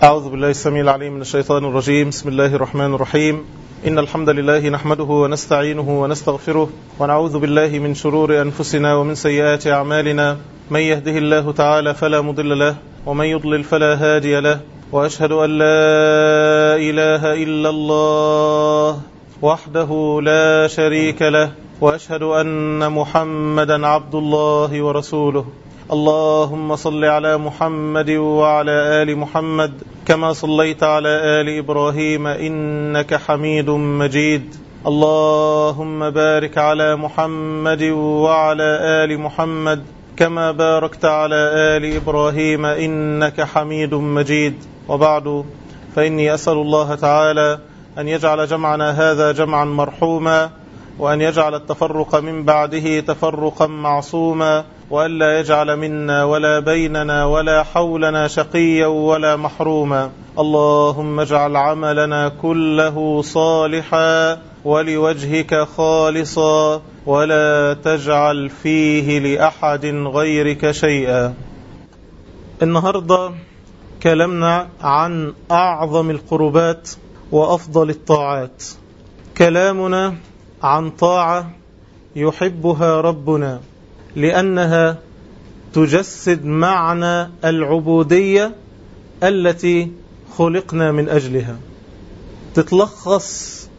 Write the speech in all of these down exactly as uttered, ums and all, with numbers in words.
أعوذ بالله السميع العليم من الشيطان الرجيم. بسم الله الرحمن الرحيم. إن الحمد لله نحمده ونستعينه ونستغفره ونعوذ بالله من شرور أنفسنا ومن سيئات أعمالنا. من يهده الله تعالى فلا مضل له ومن يضلل فلا هادي له، وأشهد أن لا إله إلا الله وحده لا شريك له، وأشهد أن محمدا عبد الله ورسوله. اللهم صل على محمد وعلى آل محمد كما صليت على آل إبراهيم إنك حميد مجيد. اللهم بارك على محمد وعلى آل محمد كما باركت على آل إبراهيم إنك حميد مجيد. وبعد، فإني أسأل الله تعالى أن يجعل جمعنا هذا جمعا مرحوما، وأن يجعل التفرق من بعده تفرقا معصوما، وألا يجعل منا ولا بيننا ولا حولنا شقيا ولا محروما. اللهم اجعل عملنا كله صالحا ولوجهك خالصا، ولا تجعل فيه لأحد غيرك شيئا. النهاردة كلامنا عن أعظم القربات وأفضل الطاعات. كلامنا عن طاعة يحبها ربنا لأنها تجسد معنى العبودية التي خلقنا من أجلها، تتلخص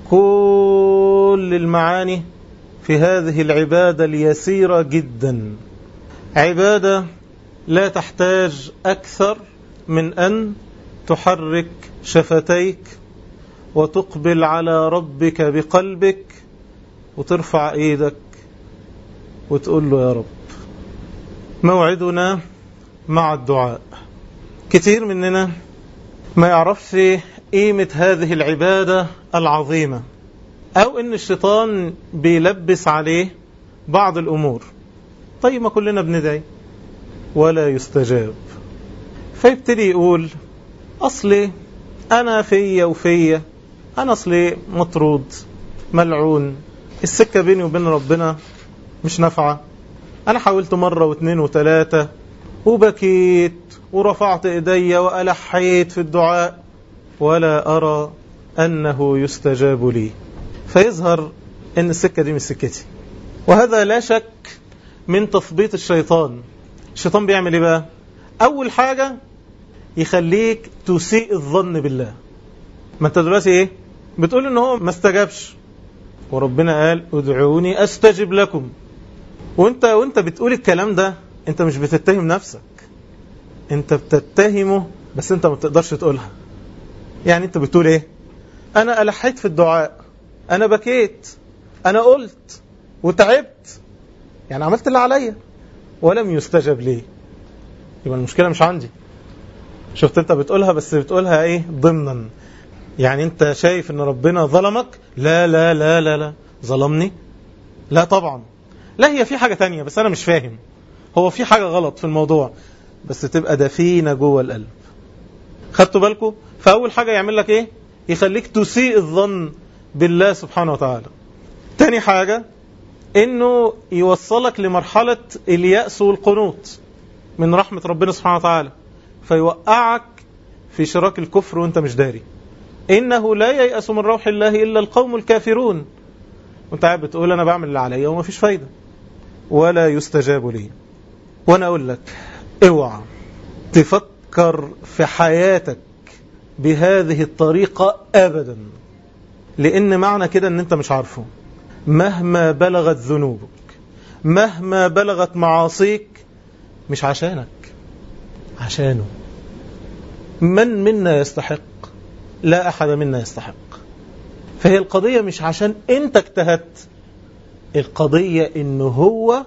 كل المعاني في هذه العبادة اليسيرة جدا، عبادة لا تحتاج أكثر من أن تحرك شفتيك وتقبل على ربك بقلبك وترفع ايدك وتقول له يا رب. موعدنا مع الدعاء. كتير مننا ما يعرفش قيمة هذه العبادة العظيمة، او ان الشيطان بيلبس عليه بعض الامور. طيب ما كلنا بندعي ولا يستجاب، فيبتدي يقول اصلي انا فيا وفيا، انا اصلي مطرود ملعون، السكة بيني وبين ربنا مش نافعة، انا حاولت مرة واثنين وثلاثة وبكيت ورفعت ايدي والحيت في الدعاء ولا ارى انه يستجاب لي. فيظهر ان السكة دي مش سكتي، وهذا لا شك من تثبيط الشيطان. الشيطان بيعمل ايه بقى؟ اول حاجة يخليك تسيء الظن بالله. ما انت دلوقتي ايه بتقول ان هو ما استجابش، وربنا قال ادعوني استجب لكم. وانت وانت بتقول الكلام ده انت مش بتتهم نفسك، انت بتتهمه بس انت ما بتقدرش تقولها. يعني انت بتقول ايه؟ انا ألحيت في الدعاء، انا بكيت، انا قلت وتعبت، يعني عملت اللي عليا ولم يستجب لي. يبقى المشكلة مش عندي. شفت انت بتقولها بس بتقولها ايه ضمنا، يعني انت شايف ان ربنا ظلمك. لا لا لا لا لا ظلمني؟ لا طبعا. لا، هي في حاجة تانية بس انا مش فاهم، هو في حاجة غلط في الموضوع، بس تبقى دفينة جوه القلب. خدتوا بالكم؟ فاول حاجة يعمل لك ايه؟ يخليك تسيء الظن بالله سبحانه وتعالى. تاني حاجة انه يوصلك لمرحلة اليأس والقنوط من رحمة ربنا سبحانه وتعالى، فيوقعك في شراك الكفر وانت مش داري. إنه لا ييأس من روح الله إلا القوم الكافرون. وانت قاعد بتقول أنا بعمل اللي عليا وما فيش فايدة ولا يستجاب لي. وأنا أقول لك اوعى تفكر في حياتك بهذه الطريقة أبدا، لأن معنى كده أن أنت مش عارفه. مهما بلغت ذنوبك، مهما بلغت معاصيك، مش عشانك، عشانه. من منا يستحق؟ لا أحد منا يستحق. فهي القضية مش عشان أنت اجتهدت، القضية إنه هو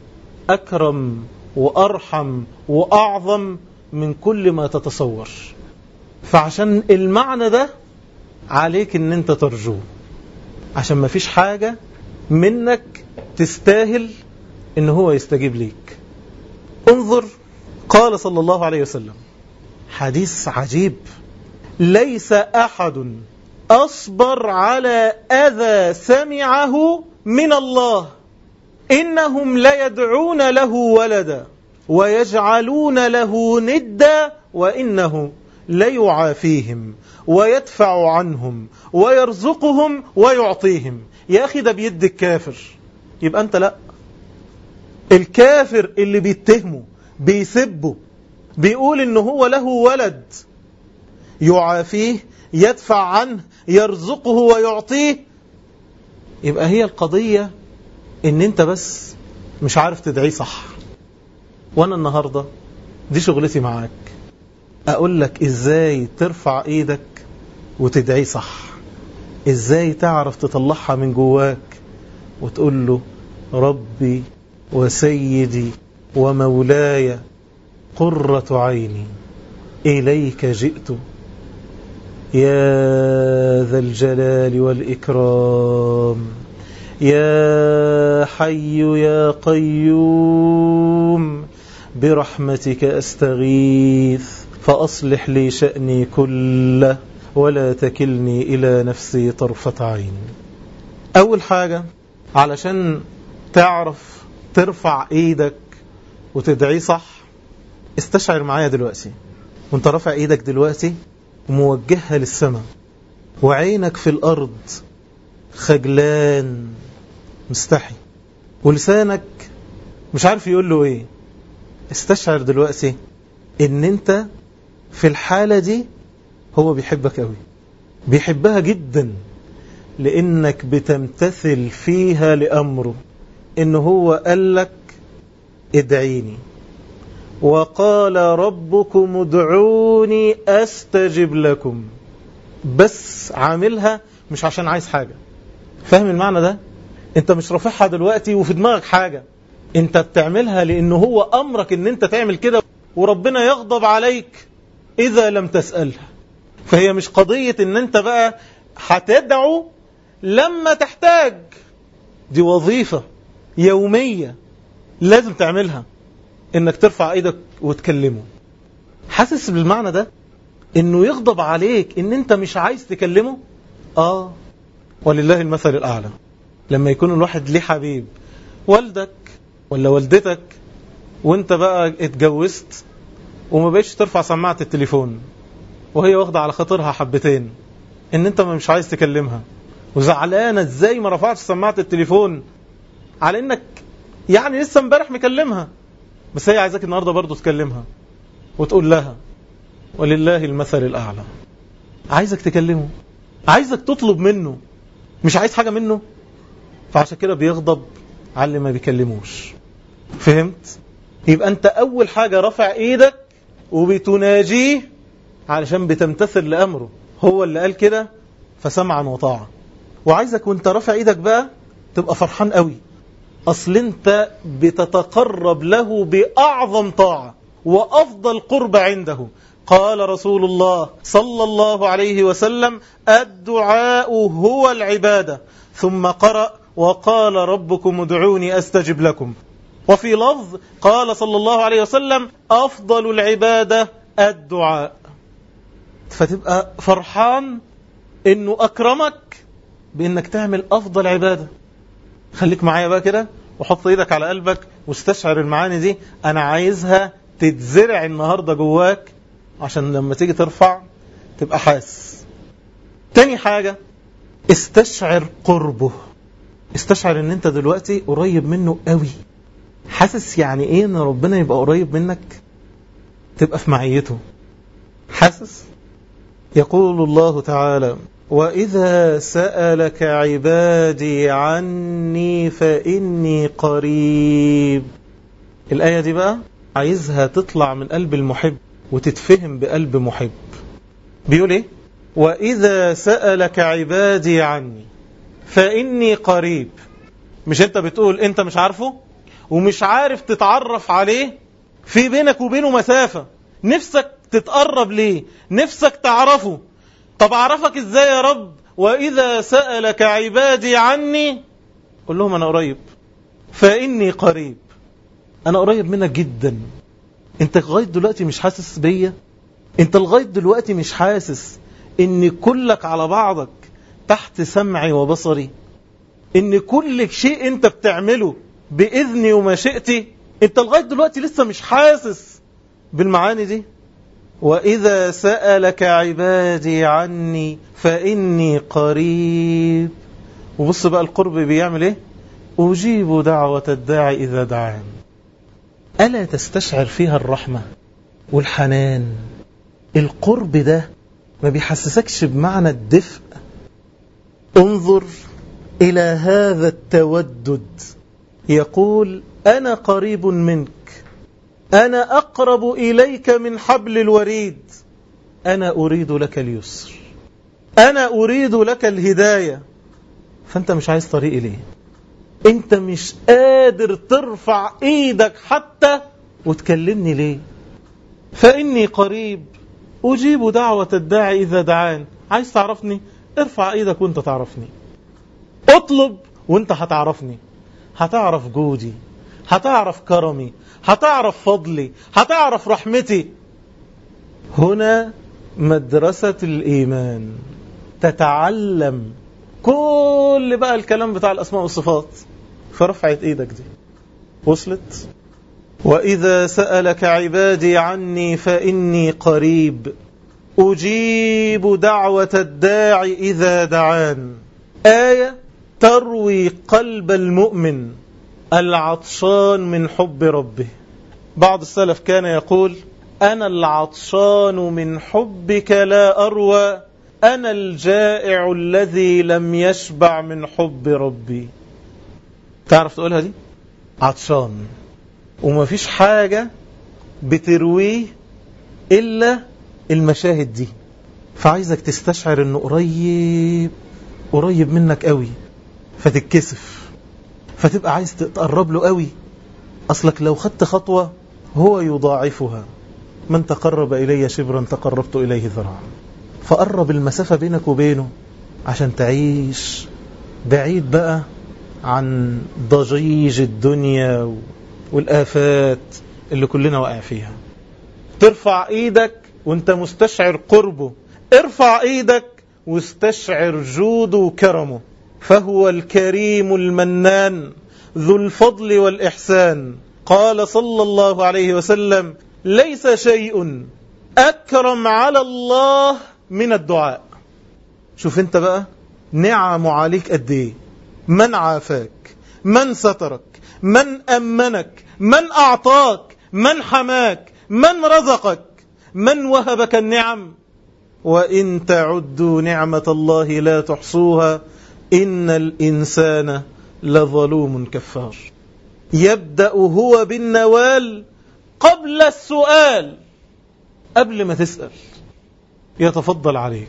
أكرم وأرحم وأعظم من كل ما تتصور. فعشان المعنى ده عليك إن أنت ترجوه، عشان ما فيش حاجة منك تستاهل إن هو يستجيب ليك. انظر، قال صلى الله عليه وسلم حديث عجيب: ليس أحد أصبر على أذى سمعه من الله إنهم ليدعون له ولدا ويجعلون له ندا وإنه ليعافيهم ويدفع عنهم ويرزقهم ويعطيهم. يا أخي ده بيد الكافر، يبقى أنت لا. الكافر اللي بيتهمه بيسبه بيقول إنه هو له ولد، يعافيه يدفع عنه يرزقه ويعطيه. يبقى هي القضية إن أنت بس مش عارف تدعيه صح. وأنا النهاردة دي شغلتي معاك، أقول لك إزاي ترفع إيدك وتدعيه صح، إزاي تعرف تطلعها من جواك وتقول له ربي وسيدي ومولاي قرة عيني إليك جئت يا ذا الجلال والإكرام، يا حي يا قيوم برحمتك أستغيث فأصلح لي شأني كله ولا تكلني إلى نفسي طرفة عين. أول حاجة علشان تعرف ترفع إيدك وتدعي صح، استشعر معايا دلوقتي وانت رافع إيدك دلوقتي وموجهها للسماء وعينك في الأرض، خجلان مستحي ولسانك مش عارف يقول له إيه. استشعر دلوقتي إن انت في الحالة دي هو بيحبك قوي، بيحبها جدا، لأنك بتمتثل فيها لأمره. إن هو قال لك ادعيني وقال ربكم ادعوني أستجب لكم، بس عاملها مش عشان عايز حاجة. فاهم المعنى ده؟ انت مش رافعها دلوقتي وفي دماغك حاجة، انت بتعملها لأنه هو أمرك ان انت تعمل كده، وربنا يغضب عليك إذا لم تسألها. فهي مش قضية ان انت بقى هتدعو لما تحتاج، دي وظيفة يومية لازم تعملها، انك ترفع ايدك وتكلمه. حاسس بالمعنى ده؟ انه يغضب عليك ان انت مش عايز تكلمه. اه ولله المثل الاعلى. لما يكون الواحد ليه حبيب، والدك ولا والدتك، وانت بقى اتجوزت وما بقيتش ترفع سماعة التليفون، وهي واخدة على خاطرها حبتين ان انت مش عايز تكلمها، وزعلانة ازاي ما رفعتش سماعة التليفون، على انك يعني لسه امبارح مكلمها، بس هي عايزاك النهاردة برضو تكلمها وتقول لها ولله المثل الأعلى. عايزك تكلمه، عايزك تطلب منه، مش عايز حاجة منه، فعشان كده بيغضب على اللي ما بيكلموش. فهمت؟ يبقى أنت أول حاجة رفع إيدك وبتناجيه علشان بتمتثل لأمره، هو اللي قال كده فسمعا وطاعة. وعايزك وانت رفع إيدك بقى تبقى فرحان قوي، أصل أنت بتتقرب له بأعظم طاعة وأفضل قرب عنده. قال رسول الله صلى الله عليه وسلم الدعاء هو العبادة، ثم قرأ وقال ربكم ادعوني أستجب لكم. وفي لفظ قال صلى الله عليه وسلم أفضل العبادة الدعاء. فتبقى فرحان إنه أكرمك بإنك تعمل أفضل عبادة. خليك معايا بقى كده وحط ايدك على قلبك واستشعر المعاني دي، انا عايزها تتزرع النهاردة جواك عشان لما تيجي ترفع تبقى حاس. تاني حاجة استشعر قربه، استشعر ان انت دلوقتي قريب منه قوي. حاسس يعني ايه ان ربنا يبقى قريب منك؟ تبقى في معيته. حاسس؟ يقول الله تعالى وإذا سألك عبادي عني فإني قريب. الآية دي بقى عايزها تطلع من قلب المحب وتتفهم بقلب محب. بيقول ايه؟ وإذا سألك عبادي عني فإني قريب. مش انت بتقول انت مش عارفه ومش عارف تتعرف عليه، في بينك وبينه مسافة، نفسك تتقرب ليه، نفسك تعرفه. طب أعرفك إزاي يا رب؟ وإذا سألك عبادي عني قل لهم أنا قريب فإني قريب. أنا قريب منك جدا. أنت لغاية دلوقتي مش حاسس بيا؟ أنت لغاية دلوقتي مش حاسس إن كلك على بعضك تحت سمعي وبصري؟ إن كل شيء أنت بتعمله بإذني ومشيئتي؟ أنت لغاية دلوقتي لسه مش حاسس بالمعاني دي؟ وإذا سألك عبادي عني فإني قريب. وبص بقى القرب بيعمل ايه؟ أجيب دعوة الداعي إذا دعان. ألا تستشعر فيها الرحمة والحنان؟ القرب ده ما بيحسسكش بمعنى الدفء؟ انظر إلى هذا التودد، يقول أنا قريب منك، أنا أقرب إليك من حبل الوريد، أنا أريد لك اليسر، أنا أريد لك الهداية. فأنت مش عايز طريقي ليه؟ أنت مش قادر ترفع إيدك حتى وتكلمني ليه؟ فإني قريب أجيب دعوة الداعي إذا دعان. عايز تعرفني؟ ارفع إيدك وانت تعرفني، اطلب وانت هتعرفني، هتعرف جودي، هتعرف كرمي، هتعرف فضلي، هتعرف رحمتي. هنا مدرسة الإيمان، تتعلم كل بقى الكلام بتاع الأسماء والصفات فرفعت إيدك دي. وصلت؟ وإذا سألك عبادي عني فإني قريب أجيب دعوة الداعي إذا دعان. آية تروي قلب المؤمن العطشان من حب ربه. بعض السلف كان يقول أنا العطشان من حبك لا أروى، أنا الجائع الذي لم يشبع من حب ربي. تعرف تقولها دي؟ عطشان وما فيش حاجة بترويه إلا المشاهد دي. فعايزك تستشعر أنه قريب قريب منك قوي، فتتكسف، فتبقى عايز تقرب له قوي. أصلك لو خدت خطوة هو يضاعفها، من تقرب إلي شبرا تقربت إليه ذراعا. فقرب المسافة بينك وبينه عشان تعيش بعيد بقى عن ضجيج الدنيا والآفات اللي كلنا واقع فيها. ترفع ايدك وانت مستشعر قربه، ارفع ايدك واستشعر جوده وكرمه. فهو الكريم المنان ذو الفضل والإحسان. قال صلى الله عليه وسلم ليس شيء أكرم على الله من الدعاء. شوف انت بقى نعم عليك قد ايه، من عافاك، من سترك، من أمنك، من أعطاك، من حماك، من رزقك، من وهبك النعم. وإن تعدوا نعمة الله لا تحصوها إن الإنسان لظلوم كفار. يبدأ هو بالنوال قبل السؤال، قبل ما تسأل يتفضل عليك.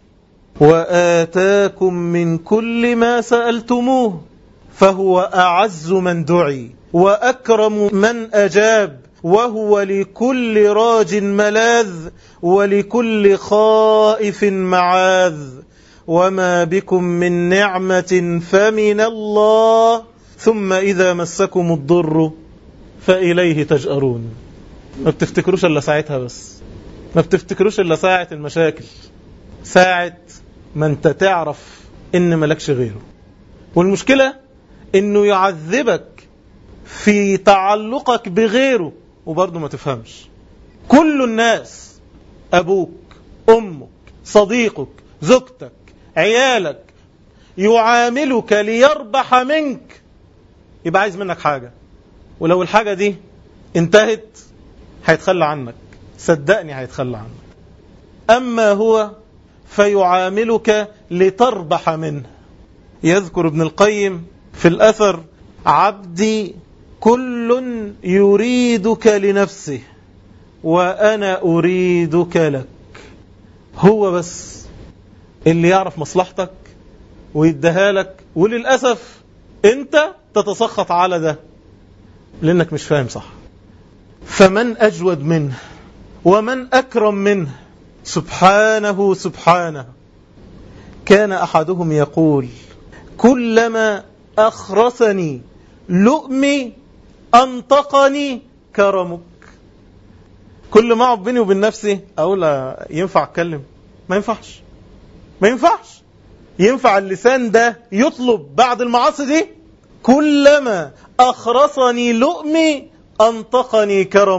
وآتاكم من كل ما سألتموه فهو أعز من دعي وأكرم من أجاب، وهو لكل راج ملاذ ولكل خائف معاذ. وما بكم من نعمة فمن الله ثم إذا مسكم الضر فإليه تجأرون. ما بتفتكروش إلا ساعتها، بس ما بتفتكروش إلا ساعة المشاكل، ساعة ما انت تعرف إن ملكش غيره. والمشكلة إنه يعذبك في تعلقك بغيره وبرضه ما تفهمش. كل الناس، أبوك، أمك، صديقك، زوجتك، عيالك، يعاملك ليربح منك، يبقى عايز منك حاجة، ولو الحاجة دي انتهت هيتخلى عنك، صدقني هيتخلى عنك. أما هو فيعاملك لتربح منه. يذكر ابن القيم في الأثر عبدي كل يريدك لنفسه وأنا أريدك لك. هو بس اللي يعرف مصلحتك ويديها لك، وللأسف أنت تتسخط على ده لأنك مش فاهم صح. فمن أجود منه ومن أكرم منه سبحانه سبحانه. كان أحدهم يقول كلما أخرسني لؤمي أنطقني كرمك. كل ما أقعد بيني وبين نفسي أقول ينفع أتكلم؟ ما ينفعش، ما ينفعش. ينفع اللسان ده يطلب بعد المعاصي دي؟ كلما أخرسني لؤمي أنطقني كرمك.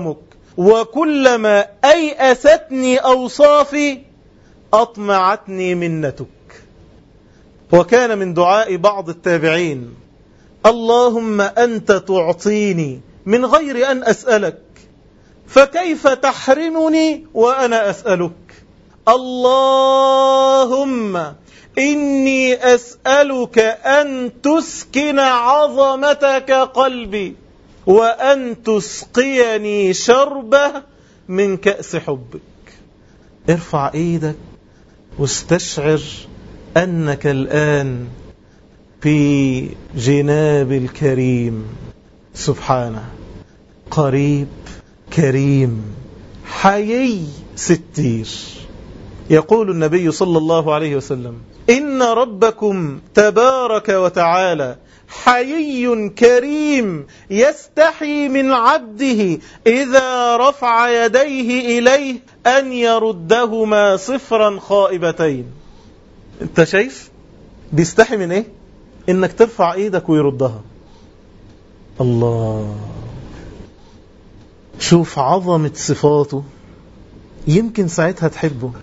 وكلما أيأستني أوصافي أطمعتني منتك. وكان من دعاء بعض التابعين: اللهم أنت تعطيني من غير أن أسألك، فكيف تحرمني وأنا أسألك؟ اللهم إني أسألك أن تسكن عظمتك قلبي، وأن تسقيني شربة من كأس حبك. ارفع ايدك واستشعر أنك الآن في جناب الكريم سبحانه، قريب كريم حيي ستير. يقول النبي صلى الله عليه وسلم: إن ربكم تبارك وتعالى حيي كريم يستحي من عبده إذا رفع يديه إليه أن يردهما صفرا خائبتين. انت شايف بيستحي من ايه؟ انك ترفع ايدك ويردها. الله، شوف عظمة صفاته، يمكن ساعتها تحبه.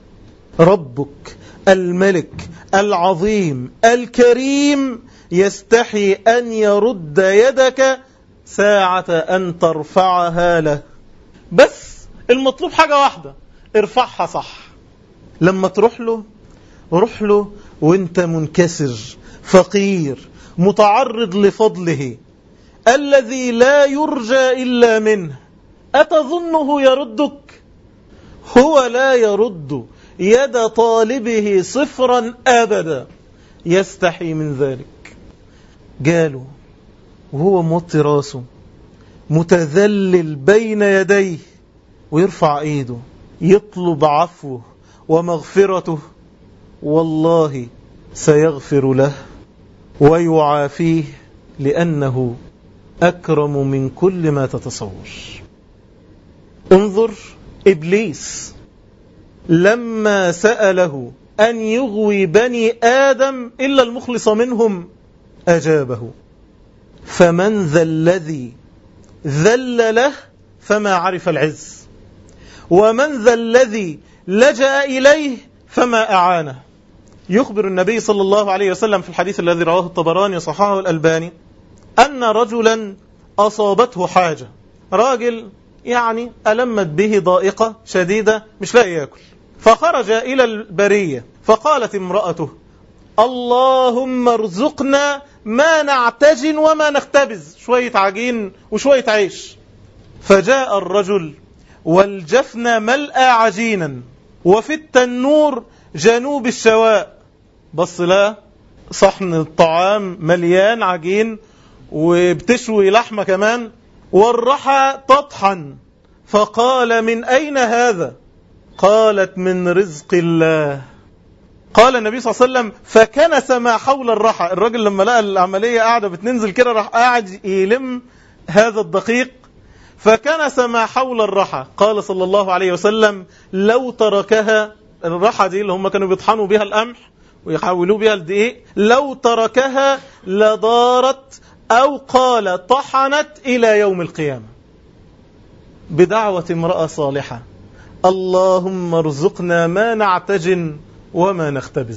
ربك الملك العظيم الكريم يستحي أن يرد يدك ساعة أن ترفعها له. بس المطلوب حاجة واحدة: ارفعها صح. لما تروح له روح له وانت منكسر فقير متعرض لفضله الذي لا يرجى إلا منه. أتظنه يردك؟ هو لا يرد يد طالبه صفرا أبدا، يستحي من ذلك. جاله وهو موطي راسه متذلل بين يديه ويرفع ايده يطلب عفوه ومغفرته، والله سيغفر له ويعافيه، لأنه أكرم من كل ما تتصور. انظر إبليس لما سأله أن يغوي بني آدم إلا المخلص منهم أجابه: فمن ذا الذي ذل له فما عرف العز، ومن ذا الذي لجأ إليه فما أعانه. يخبر النبي صلى الله عليه وسلم في الحديث الذي رواه الطبراني وصححه الألباني أن رجلا أصابته حاجة، راجل يعني ألمت به ضائقة شديدة مش لاقي يأكل، فخرج إلى البرية فقالت امرأته: اللهم ارزقنا ما نعتجن وما نختبز، شوية عجين وشوية عيش. فجاء الرجل والجفن ملأ عجينا وفي التنور جنوب الشواء، بص لا صحن الطعام مليان عجين وبتشوي لحمة كمان، والرحى تطحن. فقال: من أين هذا؟ قالت: من رزق الله. قال النبي صلى الله عليه وسلم: فكنس ما حول الرحى. الراجل لما لقى العملية قاعدة بتنزل كده راح قاعد يلم هذا الدقيق، فكنس ما حول الرحى. قال صلى الله عليه وسلم: لو تركها، الرحى دي اللي هم كانوا بيطحنوا بها القمح ويحولوا بها الدقيق، لو تركها لدارت أو قال طحنت إلى يوم القيامة. بدعوة امرأة صالحة: اللهم ارزقنا ما نعتجن وما نختبز.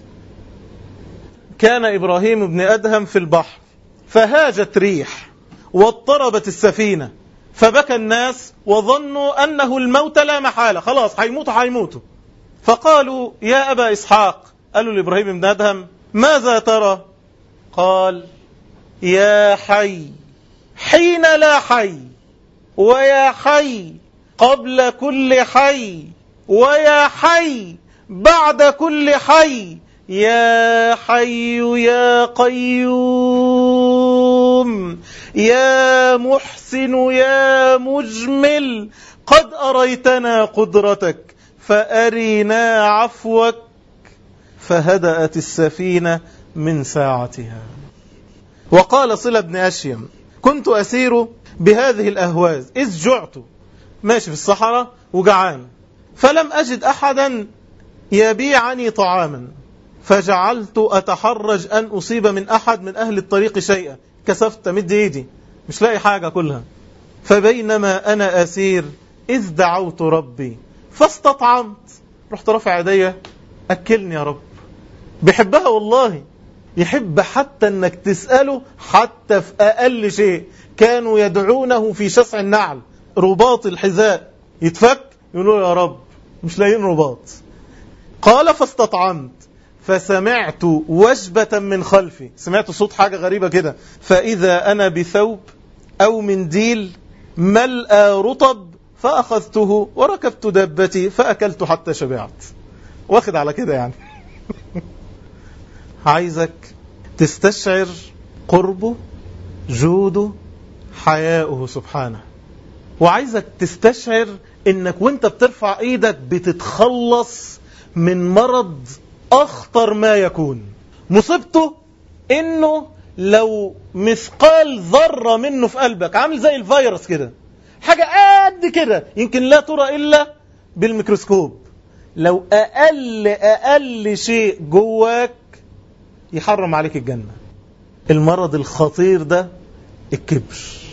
كان إبراهيم بن أدهم في البحر فهاجت ريح واضطربت السفينة، فبكى الناس وظنوا أنه الموت لا محالة، خلاص هيموتوا هيموتوا. فقالوا: يا أبا إسحاق، قالوا لإبراهيم بن أدهم: ماذا ترى؟ قال: يا حي حين لا حي، ويا حي قبل كل حي، ويا حي بعد كل حي، يا حي يا قيوم، يا محسن يا مجمل، قد أريتنا قدرتك فأرنا عفوك. فهدأت السفينة من ساعتها. وقال صلة بن أشيم: كنت أسير بهذه الأهواز إذ جعت، ماشي في الصحراء وجعان، فلم أجد أحدا يبيعني طعاما، فجعلت أتحرج أن أصيب من أحد من أهل الطريق شيئا، كسفت مد إيدي مش لاقي حاجة كلها، فبينما أنا أسير إذ دعوت ربي فاستطعمت. رحت رافع يدي، أكلني يا رب. بيحبها والله، يحب حتى أنك تسأله حتى في أقل شيء. كانوا يدعونه في شسع النعل، رباط الحذاء يتفك، يقولوا يا رب مش لاقيين رباط. قال فاستطعمت فسمعت وجبة من خلفي، سمعت صوت حاجة غريبة كده، فإذا أنا بثوب أو منديل ملأ رطب فأخذته وركبت دابتي فأكلت حتى شبعت. واخد على كده يعني. عايزك تستشعر قربه، جوده، حياؤه سبحانه. وعايزك تستشعر انك وانت بترفع ايدك بتتخلص من مرض اخطر ما يكون. مصيبته انه لو مثقال ذرة منه في قلبك، عامل زي الفيروس كده، حاجة قد كده يمكن لا ترى الا بالميكروسكوب، لو اقل اقل شيء جواك يحرم عليك الجنة. المرض الخطير ده الكبر.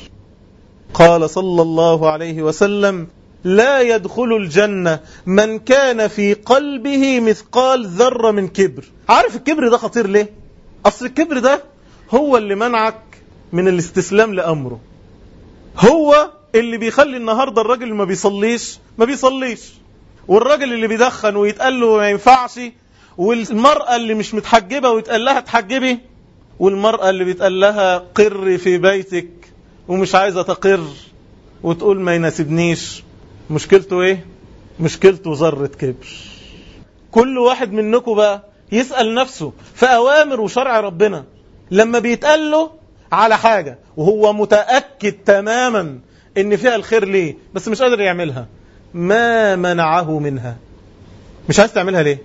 قال صلى الله عليه وسلم لا يدخل الجنة من كان في قلبه مثقال ذرة من كبر. عارف الكبر ده خطير ليه؟ أصل الكبر ده هو اللي منعك من الاستسلام لأمره، هو اللي بيخلي النهاردة الراجل اللي ما بيصليش ما بيصليش، والراجل اللي بيدخن ويتقال له ما ينفعش، والمرأة اللي مش متحجبة ويتقال لها تحجبي، والمرأة اللي بيتقال لها قر في بيتك ومش عايزة تقر وتقول ما يناسبنيش. مشكلته ايه؟ مشكلته ذرة كبر. كل واحد منكم بقى يسأل نفسه في أوامر وشرع ربنا لما بيتقال له على حاجة وهو متأكد تماما ان فيها الخير ليه بس مش قادر يعملها، ما منعه منها؟ مش عايز تعملها ليه؟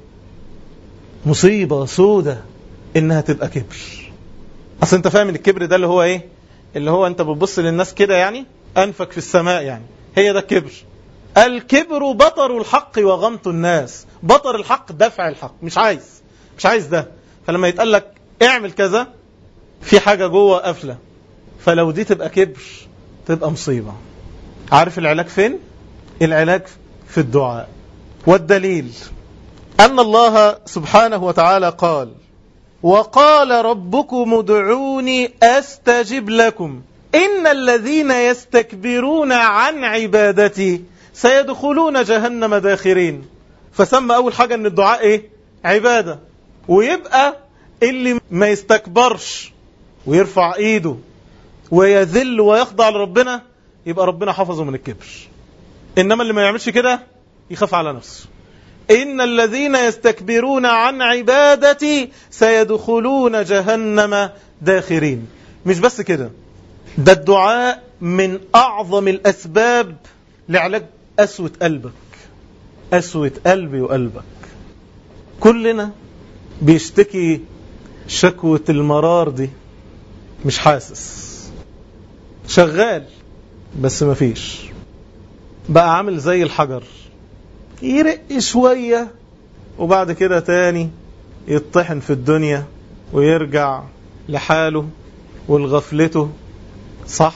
مصيبة سودة انها تبقى كبر. اصل انت فاهم الكبر ده اللي هو ايه؟ اللي هو انت بتبص للناس كده يعني انفك في السماء، يعني هي ده الكبر. الكبر بطر الحق وغمط الناس. بطر الحق دفع الحق، مش عايز مش عايز ده. فلما يتقال لك اعمل كذا في حاجة جوه قافلة، فلو دي تبقى كبر تبقى مصيبة. عارف العلاج فين؟ العلاج في الدعاء. والدليل أن الله سبحانه وتعالى قال وقال ربكم ادعوني أستجب لكم إن الذين يستكبرون عن عبادتي سيدخلون جهنم داخرين. فسمى أول حاجة أن الدعاء إيه؟ عبادة. ويبقى اللي ما يستكبرش ويرفع إيده ويذل ويخضع لربنا يبقى ربنا حفظه من الكبر. إنما اللي ما يعملش كده يخاف على نفسه. إن الذين يستكبرون عن عبادتي سيدخلون جهنم داخرين. مش بس كده، ده الدعاء من أعظم الأسباب لعلاج أسوة قلبك. أسوة قلبي وقلبك. كلنا بيشتكي شكوة المرار دي، مش حاسس، شغال بس مفيش، بقى عامل زي الحجر، يرق شوية وبعد كده تاني يطحن في الدنيا ويرجع لحاله والغفلته. صح؟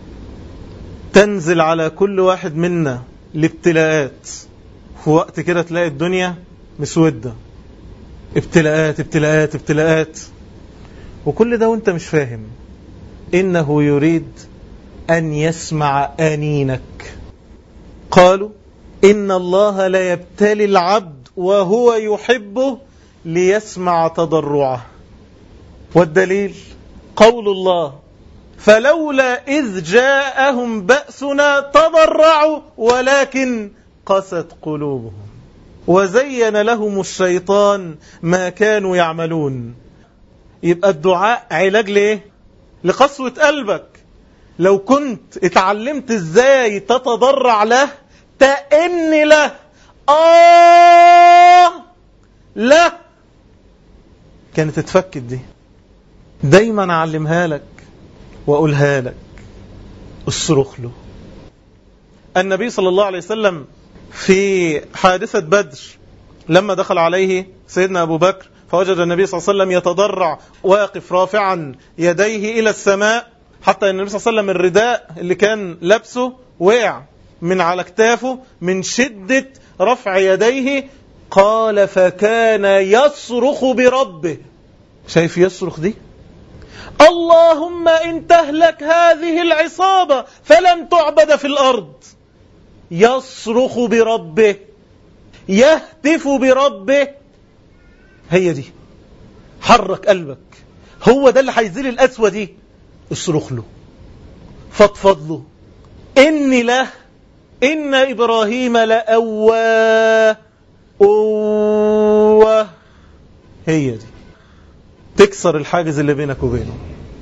تنزل على كل واحد منا الابتلاءات، في وقت كده تلاقي الدنيا مسودة، ابتلاءات ابتلاءات ابتلاءات، وكل ده وانت مش فاهم. إنه يريد أن يسمع آنينك. قالوا إن الله لا يبتلي العبد وهو يحبه ليسمع تضرعه. والدليل قول الله فلولا إذ جاءهم بأسنا تضرعوا ولكن قست قلوبهم وزين لهم الشيطان ما كانوا يعملون. يبقى الدعاء علاج ليه؟ لقسوة قلبك. لو كنت اتعلمت ازاي تتضرع له، تأن له، آه لا، كانت اتفكت دي. دايما أعلمها لك وأقولها لك، اصرخ له. النبي صلى الله عليه وسلم في حادثة بدر لما دخل عليه سيدنا أبو بكر فوجد النبي صلى الله عليه وسلم يتضرع واقف رافعا يديه إلى السماء، حتى ان النبي صلى الله عليه وسلم الرداء اللي كان لابسه وقع من على كتافه من شدة رفع يديه. قال فكان يصرخ بربه. شايف يصرخ دي؟ اللهم إن تهلك هذه العصابة فلن تعبد في الأرض. يصرخ بربه، يهتف بربه. هي دي، حرك قلبك، هو ده اللي هيزيل القسوة دي. اصرخ له، فضفض له. إني له إن إبراهيم لأواه أواه. هي دي تكسر الحاجز اللي بينك وبينه.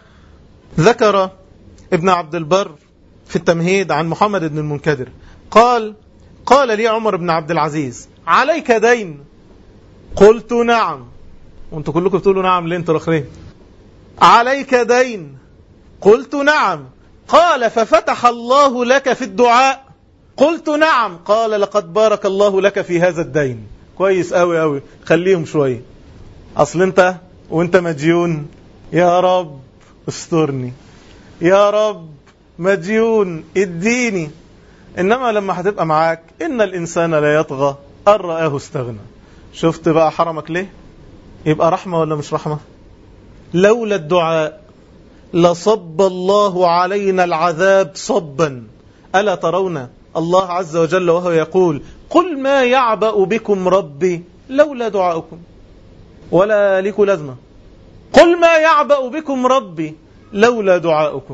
ذكر ابن عبد البر في التمهيد عن محمد بن المنكدر قال قال لي عمر بن عبد العزيز عليك دين؟ قلت نعم. وانتوا كلكم بتقولوا نعم ليه انتوا رخرين؟ عليك دين؟ قلت نعم. قال ففتح الله لك في الدعاء؟ قلت نعم. قال لقد بارك الله لك في هذا الدين. كويس قوي قوي، خليهم شوية. اصل انت وانت مديون يا رب استرني، يا رب مديون اديني. انما لما هتبقى معاك ان الانسان لا يطغى ان رآه استغنى. شفت بقى حرمك ليه؟ يبقى رحمة ولا مش رحمة؟ لولا الدعاء لصب الله علينا العذاب صبا. ألا ترون الله عز وجل وهو يقول قل ما يعبأ بكم ربي لولا دعاؤكم ولا لكم لازمة. قل ما يعبأ بكم ربي لولا دعاؤكم.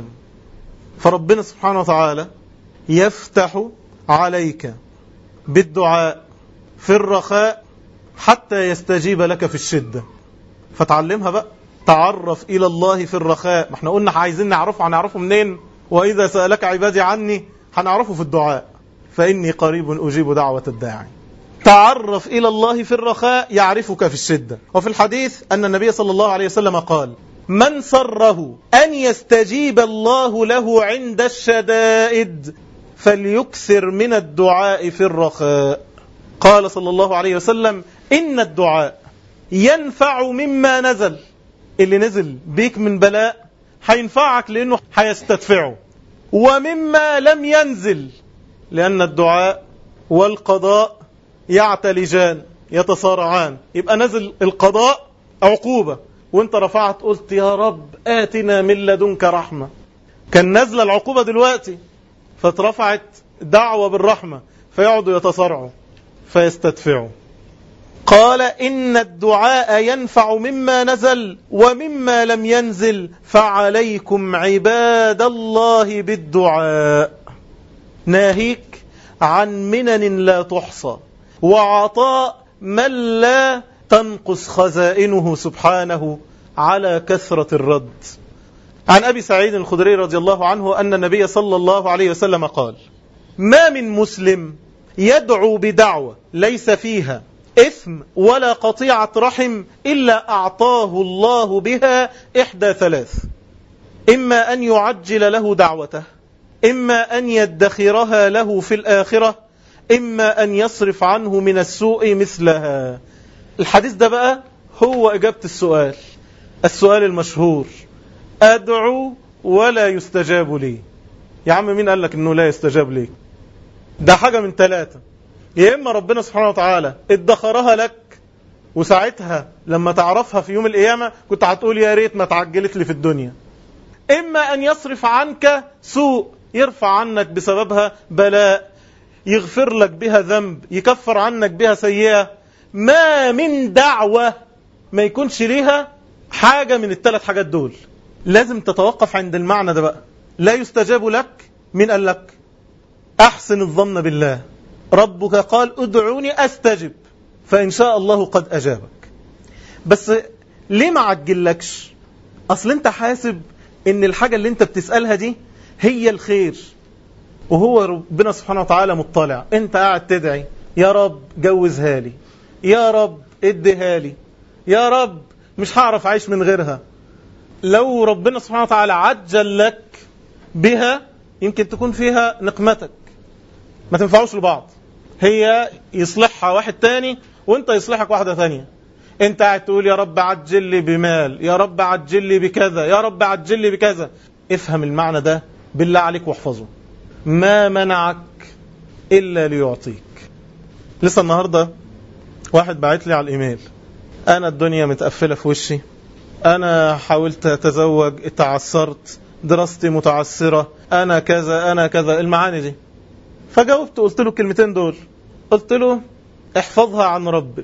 فربنا سبحانه وتعالى يفتح عليك بالدعاء في الرخاء حتى يستجيب لك في الشدة. فتعلمها بقى، تعرف إلى الله في الرخاء. ما احنا قلنا عايزين نعرفه، هنعرفه منين؟ وإذا سألك عبادي عني، هنعرفه في الدعاء. فإني قريب أجيب دعوة الداعي. تعرف إلى الله في الرخاء يعرفك في الشدة. وفي الحديث أن النبي صلى الله عليه وسلم قال من سره أن يستجيب الله له عند الشدائد فليكثر من الدعاء في الرخاء. قال صلى الله عليه وسلم إن الدعاء ينفع مما نزل. اللي نزل بيك من بلاء هينفعك لأنه هيستدفعه، ومما لم ينزل، لأن الدعاء والقضاء يعتلجان يتصارعان. يبقى نزل القضاء عقوبة وانت رفعت قلت يا رب آتنا من لدنك رحمة، كان نزل العقوبة دلوقتي فترفعت دعوة بالرحمة، فيقعدوا يتصارعوا فيستدفعوا. قال إن الدعاء ينفع مما نزل ومما لم ينزل فعليكم عباد الله بالدعاء. ناهيك عن منن لا تحصى وعطاء من لا تنقص خزائنه سبحانه على كثرة الرد. عن أبي سعيد الخدري رضي الله عنه أن النبي صلى الله عليه وسلم قال ما من مسلم يدعو بدعوة ليس فيها إثم ولا قطيعة رحم إلا أعطاه الله بها إحدى ثلاث: إما أن يعجل له دعوته، إما أن يدخرها له في الآخرة، إما أن يصرف عنه من السوء مثلها. الحديث ده بقى هو إجابة السؤال السؤال المشهور: أدعو ولا يستجاب لي. يا عم مين قال لك أنه لا يستجاب لي؟ ده حاجة من ثلاثة: يا إما ربنا سبحانه وتعالى ادخرها لك وساعتها لما تعرفها في يوم القيامة كنت هتقول يا ريت ما تعجلت لي في الدنيا، إما أن يصرف عنك سوء، يرفع عنك بسببها بلاء، يغفر لك بها ذنب، يكفر عنك بها سيئة. ما من دعوة ما يكونش ليها حاجة من الثلاث حاجات دول. لازم تتوقف عند المعنى ده بقى. لا يستجاب لك، من قال لك؟ أحسن الظن بالله، ربك قال ادعوني أستجب، فإن شاء الله قد أجابك. بس ليه ما عجلكش؟ أصل أنت حاسب إن الحاجة اللي أنت بتسألها دي هي الخير، وهو ربنا سبحانه وتعالى مطلع. أنت قاعد تدعي يا رب جوزها لي، يا رب اديها لي، يا رب مش هعرف أعيش من غيرها. لو ربنا سبحانه وتعالى عجل لك بها يمكن تكون فيها نقمتك، ما تنفعوش لبعض. هي يصلحها واحد تاني وانت يصلحك واحدة تانية. انت قاعد تقول يا رب عجل لي بمال، يا رب عجل لي بكذا، يا رب عجل لي بكذا. افهم المعنى ده بالله عليك واحفظه. ما منعك إلا ليعطيك. لسه النهاردة واحد بعت لي على الإيميل، أنا الدنيا متقفلة في وشي، أنا حاولت أتزوج تعثرت، دراستي متعثرة، أنا كذا أنا كذا، المعاني دي. فجاوبت قلت له الكلمتين دول، قلت له احفظها عن ربك،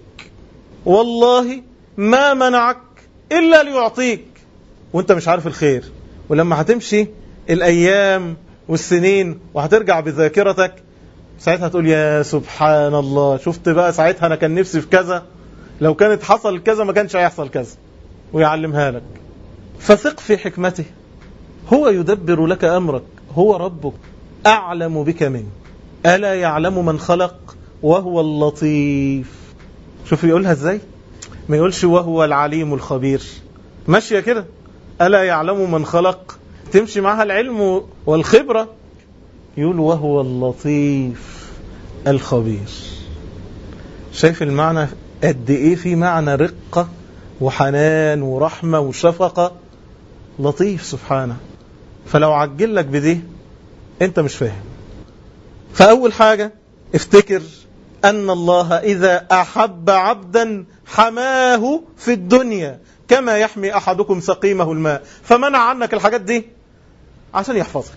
والله ما منعك إلا ليعطيك، وانت مش عارف الخير. ولما هتمشي الأيام والسنين وهترجع بذاكرتك، ساعتها تقول يا سبحان الله، شفت بقى ساعتها أنا كان نفسي في كذا، لو كانت حصل كذا ما كانش هيحصل كذا، ويعلمها لك. فثق في حكمته، هو يدبر لك أمرك، هو ربك أعلم بك منه، ألا يعلم من خلق وهو اللطيف. شوف يقولها ازاي، ما يقولش وهو العليم الخبير، ماشية كده، ألا يعلم من خلق، تمشي معها العلم والخبرة، يقول وهو اللطيف الخبير. شايف المعنى قد ايه؟ في معنى رقة وحنان ورحمة وشفقة، لطيف سبحانه. فلو عجل لك بدي انت مش فاهم. فأول حاجة افتكر أن الله إذا أحب عبدا حماه في الدنيا كما يحمي أحدكم سقيمه الماء، فمنع عنك الحاجات دي عشان يحفظك.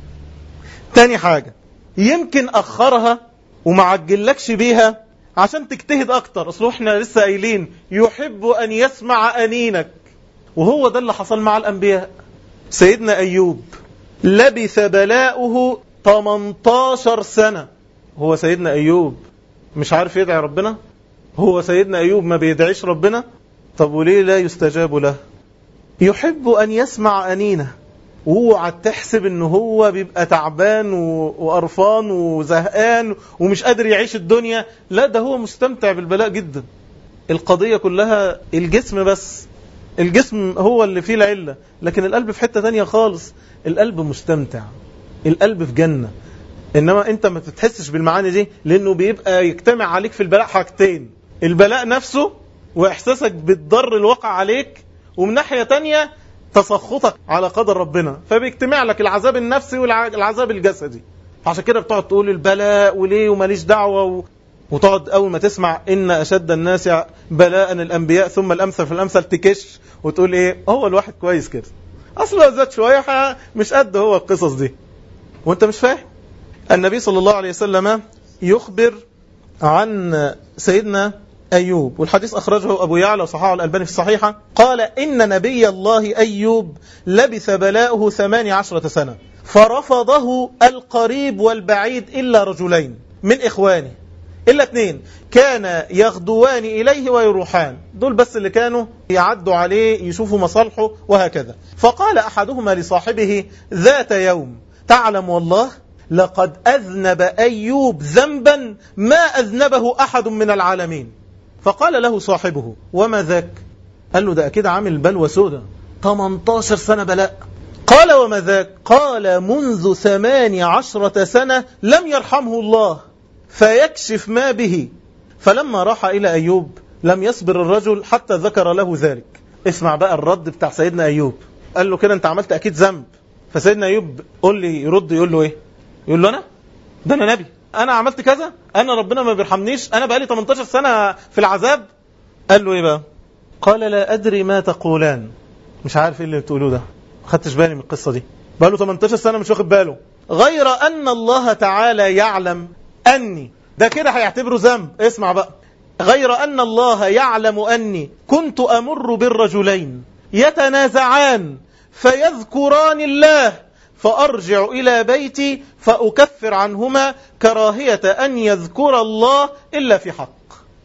تاني حاجة يمكن أخرها وما عجلكش بيها عشان تجتهد أكتر. أصله احنا لسه قايلين يحب أن يسمع أنينك، وهو ده اللي حصل مع الأنبياء. سيدنا أيوب لبث بلاؤه ثمانية عشر سنة. هو سيدنا أيوب مش عارف يدعي ربنا؟ هو سيدنا أيوب ما بيدعيش ربنا؟ طب وليه لا يستجاب له؟ يحب أن يسمع أنينه، وهو تحسب أنه هو بيبقى تعبان وقرفان وزهقان ومش قادر يعيش الدنيا. لا، ده هو مستمتع بالبلاء جدا. القضية كلها الجسم بس، الجسم هو اللي فيه العلة، لكن القلب في حتة تانية خالص. القلب مستمتع، القلب في جنة. إنما أنت ما تتحسش بالمعاني دي، لأنه بيبقى يجتمع عليك في البلاء حاجتين: البلاء نفسه وإحساسك بالضر الواقع عليك، ومن ناحية تانية تسخطك على قدر ربنا، فبيجتمع لك العذاب النفسي والعذاب الجسدي. عشان كده بتقعد تقول البلاء وليه وماليش دعوة و... وتقعد أول ما تسمع إن أشد الناس بلاء الأنبياء ثم الأمثل فالأمثل تكش وتقول إيه، هو الواحد كويس كده، أصله زاد شوية مش قد هو القصص دي وانت مش فاهم. النبي صلى الله عليه وسلم يخبر عن سيدنا أيوب، والحديث أخرجه أبو يعلى وصححه الألباني في الصحيحة، قال إن نبي الله أيوب لبث بلاؤه ثمان عشرة سنة فرفضه القريب والبعيد إلا رجلين من إخوانه، إلا اثنين كان يغدوان إليه ويروحان، دول بس اللي كانوا يعدوا عليه يشوفوا مصالحه وهكذا. فقال أحدهما لصاحبه ذات يوم: تعلم والله لقد أذنب أيوب ذنبا ما أذنبه أحد من العالمين. فقال له صاحبه: وما ذاك؟ قال له: ده أكيد عامل بلوى سودة، ثمانية عشر سنة بلاء. قال: وما ذاك؟ قال: منذ ثمان عشرة سنة لم يرحمه الله فيكشف ما به. فلما راح إلى أيوب لم يصبر الرجل حتى ذكر له ذلك. اسمع بقى الرد بتاع سيدنا أيوب. قال له كده: أنت عملت أكيد ذنب. فسيدنا أيوب قول لي يرد يقول له إيه؟ يقول له: أنا ده أنا نبي، أنا عملت كذا، أنا ربنا ما بيرحمنيش، أنا بقالي ثمانية عشر سنة في العذاب. قال له إيه بقى؟ قال: لا أدري ما تقولان. مش عارف إيه اللي بتقولوه ده، ما خدتش بالي من القصة دي، بقاله ثمانية عشر سنة مش واخد باله. غير أن الله تعالى يعلم أني، ده كده هيعتبره ذنب. اسمع بقى: غير أن الله يعلم أني كنت أمر بالرجلين يتنازعان فيذكران الله فأرجع إلى بيتي فأكفر عنهما كراهية أن يذكر الله إلا في حق.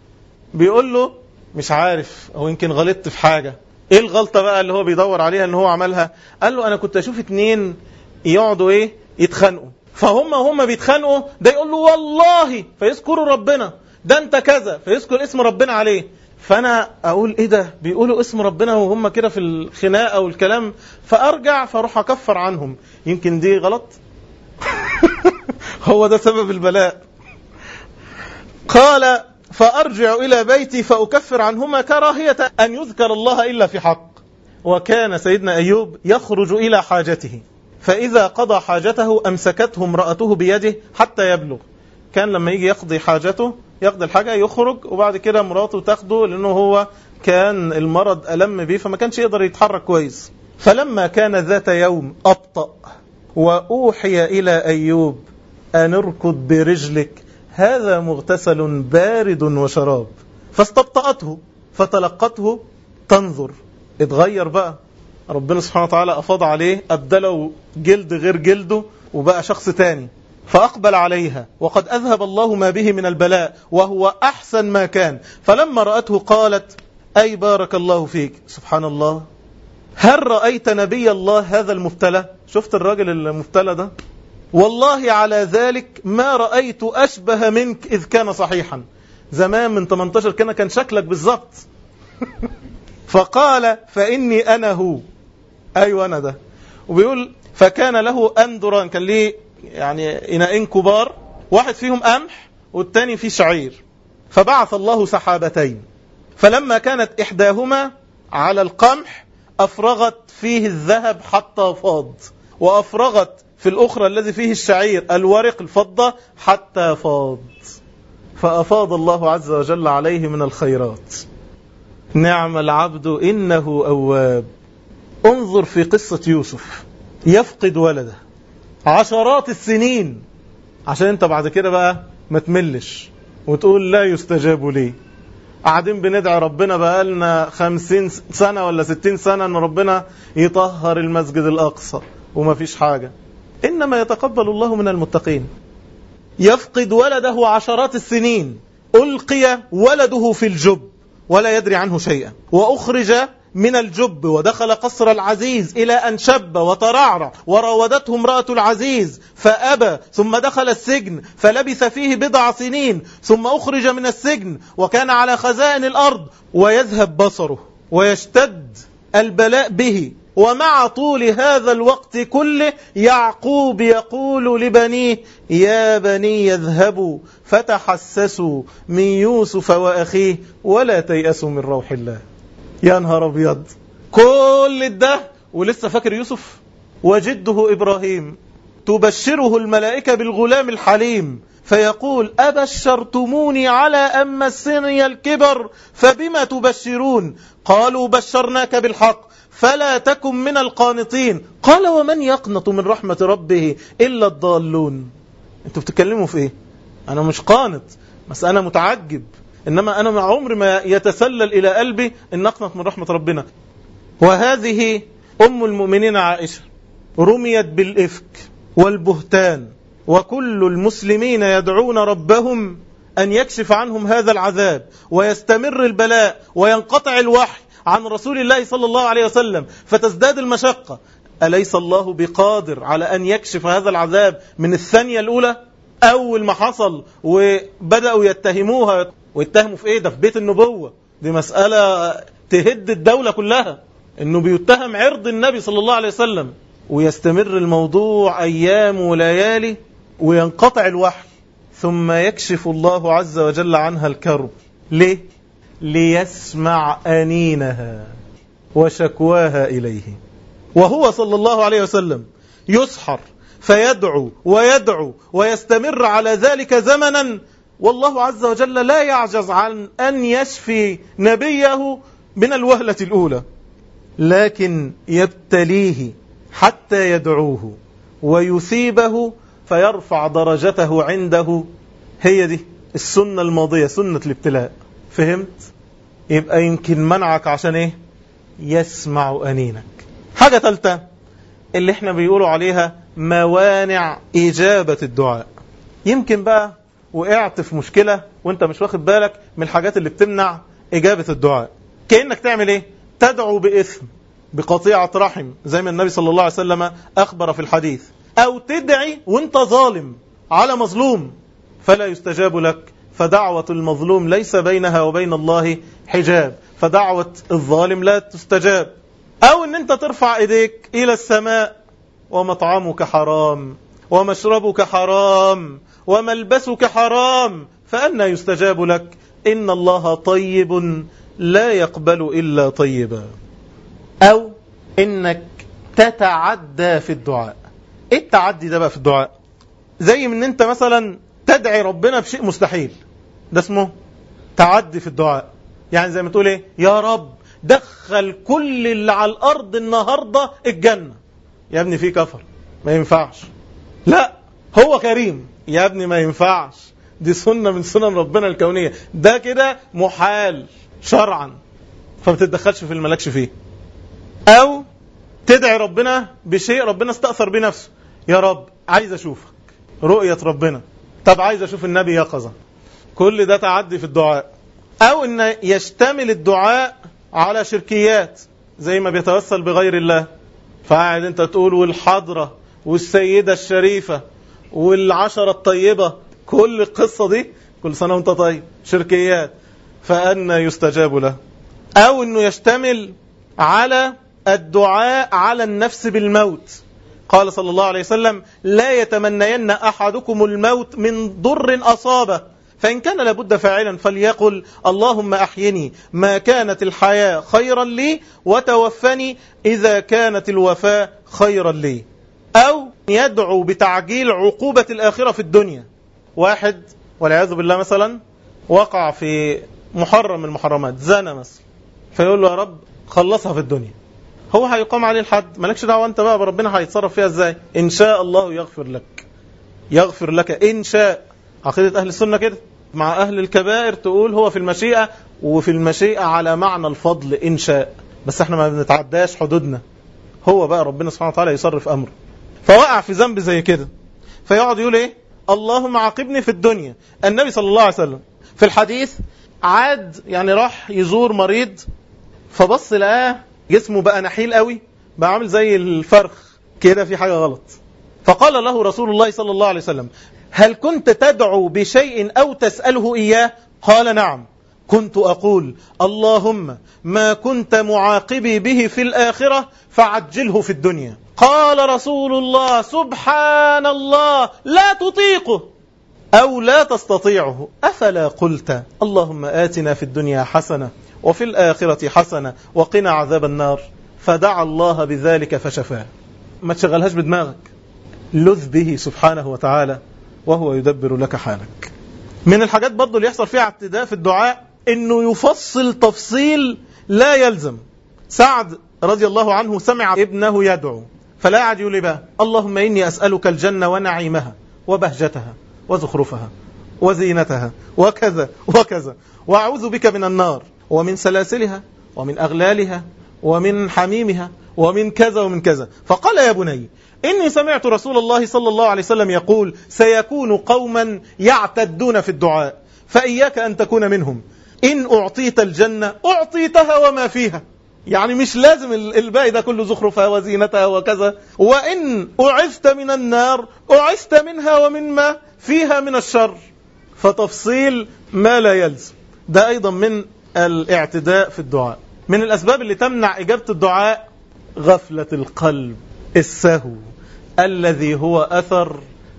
بيقول له مش عارف، هو يمكن غلطت في حاجة. إيه الغلطة بقى اللي هو بيدور عليها إن هو عملها؟ قال له: أنا كنت أشوف اتنين يقعدوا إيه يتخانقوا، فهم هم بيتخانقوا، ده يقول له والله فيذكروا ربنا، ده أنت كذا فيذكر اسم ربنا عليه. فأنا أقول إيه ده، بيقولوا اسم ربنا وهم كده في الخناقة والكلام، فأرجع فأروح أكفر عنهم. يمكن دي غلط. هو ده سبب البلاء. قال: فأرجع إلى بيتي فأكفر عنهما كراهية أن يذكر الله إلا في حق. وكان سيدنا أيوب يخرج إلى حاجته، فإذا قضى حاجته أمسكته امرأته بيده حتى يبلغ. كان لما يجي يقضي حاجته يقضي الحاجة يخرج، وبعد كده مراته تاخده، لأنه هو كان المرض ألم به فما كانش يقدر يتحرك كويس. فلما كان ذات يوم أبطأ وأوحي إلى أيوب أن اركض برجلك، هذا مغتسل بارد وشراب، فاستبطأته فتلقته تنظر. اتغير بقى، ربنا سبحانه وتعالى أفاض عليه، أبدله جلد غير جلده وبقى شخص تاني. فأقبل عليها وقد أذهب الله ما به من البلاء وهو أحسن ما كان. فلما رأته قالت أي بارك الله فيك. سبحان الله، هل رأيت نبي الله هذا المبتلى؟ شفت الراجل المبتلى ده؟ والله على ذلك ما رأيت أشبه منك إذ كان صحيحا. زمان من ثمانية عشر كان كان شكلك بالضبط. فقال فإني أنا هو. أيوة أنا ده. وبيقول فكان له أندران، كان ليه يعني إناءين كبار، واحد فيهم قمح والتاني فيه شعير. فبعث الله سحابتين، فلما كانت إحداهما على القمح أفرغت فيه الذهب حتى فاض، وأفرغت في الأخرى الذي فيه الشعير الورق الفضة حتى فاض. فأفاض الله عز وجل عليه من الخيرات. نعم العبد إنه أواب. انظر في قصة يوسف، يفقد ولده عشرات السنين، عشان انت بعد كده بقى ما تملش وتقول لا يستجاب لي. قاعدين بندعي ربنا بقالنا خمسين سنة ولا ستين سنة ان ربنا يطهر المسجد الأقصى وما فيش حاجة. إنما يتقبل الله من المتقين. يفقد ولده عشرات السنين، ألقي ولده في الجب ولا يدري عنه شيئا، وأخرج من الجب ودخل قصر العزيز إلى أن شب وترعرع، وراودته امرأة العزيز فأبى، ثم دخل السجن فلبث فيه بضع سنين، ثم أخرج من السجن وكان على خزائن الأرض، ويذهب بصره ويشتد البلاء به. ومع طول هذا الوقت كله يعقوب يقول لبنيه يا بني يذهبوا فتحسسوا من يوسف وأخيه ولا تيأسوا من روح الله. يا نهار أبيض، كل ده ولسه فاكر يوسف وجده إبراهيم. تبشره الملائكة بالغلام الحليم فيقول أبشرتموني على أن مسني الكبر فبما تبشرون؟ قالوا بشرناك بالحق فلا تكن من القانطين. قال ومن يقنط من رحمة ربه إلا الضالون. انتوا بتتكلموا في ايه؟ انا مش قانط، بس انا متعجب. انما انا مع عمر ما يتسلل الى قلبي ان اقنط من رحمة ربنا. وهذه ام المؤمنين عائشة رميت بالإفك والبهتان، وكل المسلمين يدعون ربهم أن يكشف عنهم هذا العذاب ويستمر البلاء وينقطع الوحي عن رسول الله صلى الله عليه وسلم فتزداد المشقة. أليس الله بقادر على أن يكشف هذا العذاب من الثانية الأولى؟ أول ما حصل وبدأوا يتهموها، ويتهموا في إيه؟ ده في بيت النبوة، دي مسألة تهد الدولة كلها، إنه بيتهم عرض النبي صلى الله عليه وسلم. ويستمر الموضوع أيام وليالي وينقطع الوحي، ثم يكشف الله عز وجل عنها الكرب. ليه؟ ليسمع أنينها وشكواها إليه. وهو صلى الله عليه وسلم يسحر فيدعو ويدعو ويستمر على ذلك زمنا، والله عز وجل لا يعجز عن أن يشفي نبيه من الوهلة الأولى، لكن يبتليه حتى يدعوه ويثيبه فيرفع درجته عنده. هي دي السنة الماضية، سنة الابتلاء. فهمت؟ يبقى يمكن منعك عشان ايه؟ يسمع أنينك. حاجة ثالثة اللي احنا بيقولوا عليها موانع إجابة الدعاء. يمكن بقى وقعت في مشكلة وانت مش واخد بالك من الحاجات اللي بتمنع إجابة الدعاء. كأنك تعمل ايه؟ تدعو بإثم، بقطيعة رحم زي ما النبي صلى الله عليه وسلم أخبر في الحديث، أو تدعي وانت ظالم على مظلوم فلا يستجاب لك، فدعوة المظلوم ليس بينها وبين الله حجاب، فدعوة الظالم لا تستجاب. أو ان انت ترفع ايديك إلى السماء ومطعمك حرام ومشربك حرام وملبسك حرام فأنى يستجاب لك؟ إن الله طيب لا يقبل إلا طيبا. أو إنك تتعدى في الدعاء. إيه التعدي ده بقى في الدعاء؟ زي من أنت مثلا تدعي ربنا بشيء مستحيل، ده اسمه تعدي في الدعاء. يعني زي ما تقول إيه؟ يا رب دخل كل اللي على الأرض النهاردة الجنة. يا ابني في كفر، ما ينفعش. لا، هو كريم يا ابني، ما ينفعش. دي سنة من سنن ربنا الكونية، ده كده محال شرعا، فما تتدخلش في الملكش فيه. أو تدعي ربنا بشيء ربنا استأثر بنفسه. يا رب عايز أشوفك، رؤية ربنا. طب عايز أشوف النبي يقظة. كل ده تعدي في الدعاء. أو إن يشتمل الدعاء على شركيات، زي ما بيتوسل بغير الله، فقاعد انت تقول والحضرة والسيدة الشريفة والعشرة الطيبة، كل القصة دي كل سنة وانت طيب، شركيات، فأنا يستجاب له. أو أنه يشتمل على الدعاء على النفس بالموت. قال صلى الله عليه وسلم: لا يتمنين أحدكم الموت من ضر أصابه، فإن كان لابد فاعلا فليقل: اللهم أحيني ما كانت الحياة خيرا لي، وتوفني إذا كانت الوفاة خيرا لي. أو يدعو بتعجيل عقوبة الآخرة في الدنيا. واحد والعياذ بالله مثلا وقع في محرم من المحرمات، زنا مثلا، فيقول له: يا رب خلصها في الدنيا. هو هيقام عليه الحد، مالكش دعوة انت بقى، ربنا هيتصرف فيها ازاي. إن شاء الله يغفر لك، يغفر لك إن شاء. عقيدة أهل السنة كده. مع أهل الكبائر تقول هو في المشيئة، وفي المشيئة على معنى الفضل إن شاء، بس احنا ما بنتعداش حدودنا. هو بقى ربنا سبحانه وتعالى يصرف أمره. فوقع في ذنب زي كده، فيقعد يقول ايه؟ اللهم عاقبني في الدنيا. النبي صلى الله عليه وسلم في الحديث عاد يعني راح يزور مريض، فبص لقاه جسمه بقى نحيل قوي، بقى عامل زي الفرخ كده، في حاجة غلط. فقال له رسول الله صلى الله عليه وسلم: هل كنت تدعو بشيء أو تسأله إياه؟ قال: نعم، كنت أقول: اللهم ما كنت معاقبي به في الآخرة فعجله في الدنيا. قال رسول الله: سبحان الله، لا تطيقه أو لا تستطيعه، أفلا قلت اللهم آتنا في الدنيا حسنة وفي الآخرة حسنة وقنا عذاب النار؟ فدعا الله بذلك فشفاه. ما تشغلهاش بدماغك، لذ به سبحانه وتعالى وهو يدبر لك حالك. من الحاجات برضو اللي يحصل فيها اعتداء في الدعاء انه يفصل تفصيل لا يلزم. سعد رضي الله عنه سمع ابنه يدعو، فلا قعد يقول بقى: اللهم إني أسألك الجنة ونعيمها وبهجتها وزخرفها وزينتها وكذا وكذا، وأعوذ بك من النار ومن سلاسلها ومن أغلالها ومن حميمها ومن كذا ومن كذا. فقال: يا بني، إني سمعت رسول الله صلى الله عليه وسلم يقول: سيكون قوما يعتدون في الدعاء، فإياك أن تكون منهم. إن أعطيت الجنة أعطيتها وما فيها، يعني مش لازم الباقي ده كله زخرفها وزينتها وكذا. وإن أعفت من النار أعفت منها ومما فيها من الشر. فتفصيل ما لا يلزم ده أيضا من الاعتداء في الدعاء. من الأسباب اللي تمنع إجابة الدعاء غفلة القلب، السهو الذي هو أثر